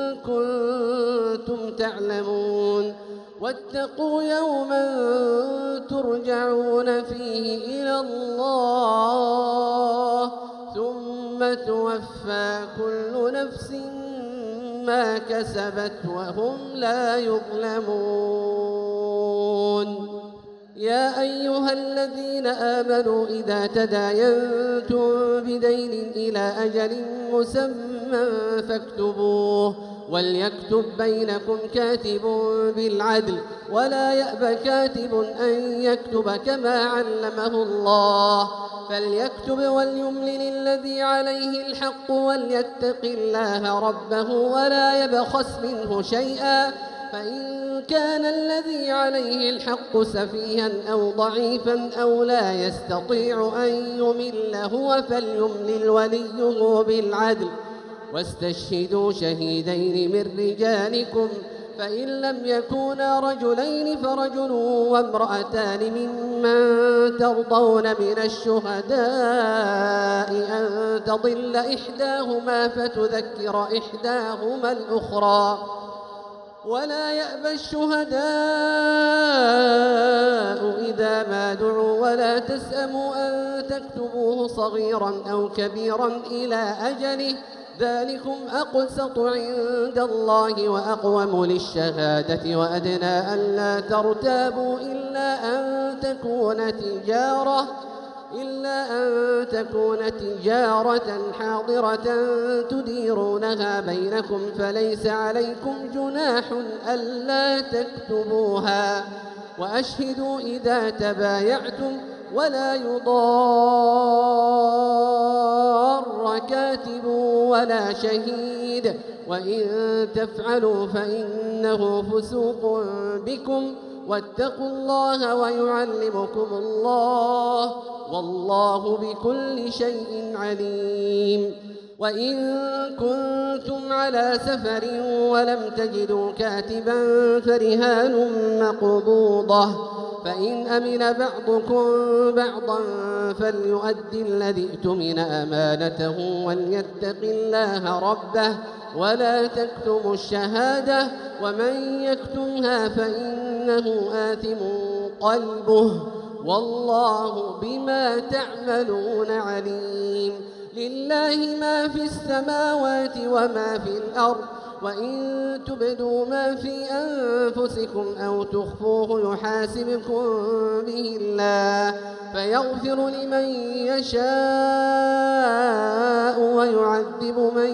كنتم تعلمون واتقوا يوما ترجعون فيه إلى الله ثم توفى كل نفس ما كسبت وهم لا يظلمون يا أيها الذين آمنوا إذا تداينتم بدين إلى أجل مسمى فاكتبوه وليكتب بينكم كاتب بالعدل ولا يأب كاتب أن يكتب كما علمه الله فليكتب وليملل الذي عليه الحق وليتق الله ربه ولا يبخس منه شيئا فإن كان الذي عليه الحق سفيها أو ضعيفا أو لا يستطيع أن يمل هو فليملل وليه بالعدل واستشهدوا شهيدين من رجالكم فإن لم يكونا رجلين فرجل وامرأتان ممن ترضون من الشهداء أن تضل إحداهما فتذكر إحداهما الأخرى ولا يأبى الشهداء إذا ما دعوا ولا تسأموا أن تكتبوه صغيرا أو كبيرا إلى أجله ذلكم أقسط عند الله وأقوم للشهادة وأدنى ألا ترتابوا إلا أن تكون تجارة إلا أن تكون تجارة حاضرة تديرونها بينكم فليس عليكم جناح ألا تكتبوها وأشهدوا إذا تبايعتم ولا يضار كاتب ولا شهيد وإن تفعلوا فإنه فسوق بكم واتقوا الله ويعلمكم الله والله بكل شيء عليم وإن كنتم على سفر ولم تجدوا كاتبا فرهان مقبوضة فإن أمن بعضكم بعضا فليؤدي الذي اؤتمن أمانته وليتق الله ربه ولا تكتموا الشهادة ومن يكتمها فإنه آثم قلبه والله بما تعملون عليم لله ما في السماوات وما في الأرض وإن تبدوا ما في أنفسكم أو تخفوه يحاسبكم به الله فيغفر لمن يشاء ويعذب من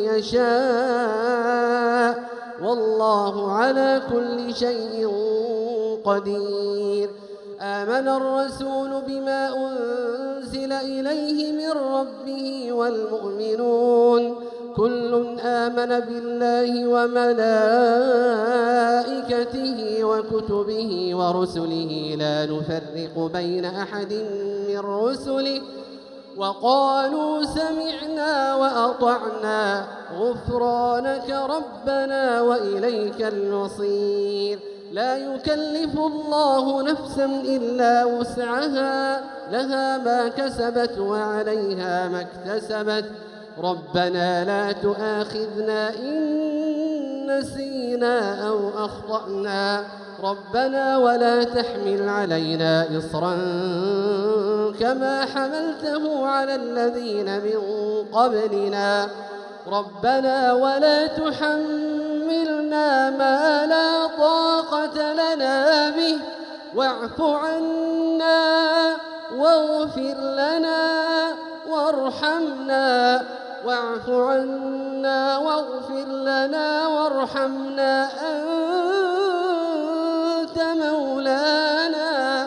يشاء والله على كل شيء قدير. آمن الرسول بما أنزل إليه من ربه والمؤمنون كل آمن بالله وملائكته وكتبه ورسله لا نفرق بين أحد من رسله وقالوا سمعنا وأطعنا غفرانك ربنا وإليك المصير. لا يكلف الله نفسا إلا وسعها لها ما كسبت وعليها ما اكتسبت ربنا لا تؤاخذنا إن نسينا أو أخطأنا ربنا ولا تحمل علينا إصرا كما حملته على الذين من قبلنا ربنا ولا تحملنا ما لا طاقة لنا به واعف عنا واغفر لنا وارحمنا واعف عنا واغفر لنا وارحمنا أنت مولانا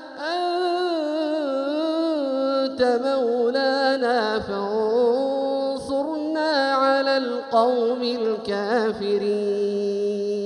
أنت مولانا فانصرنا على القوم الكافرين.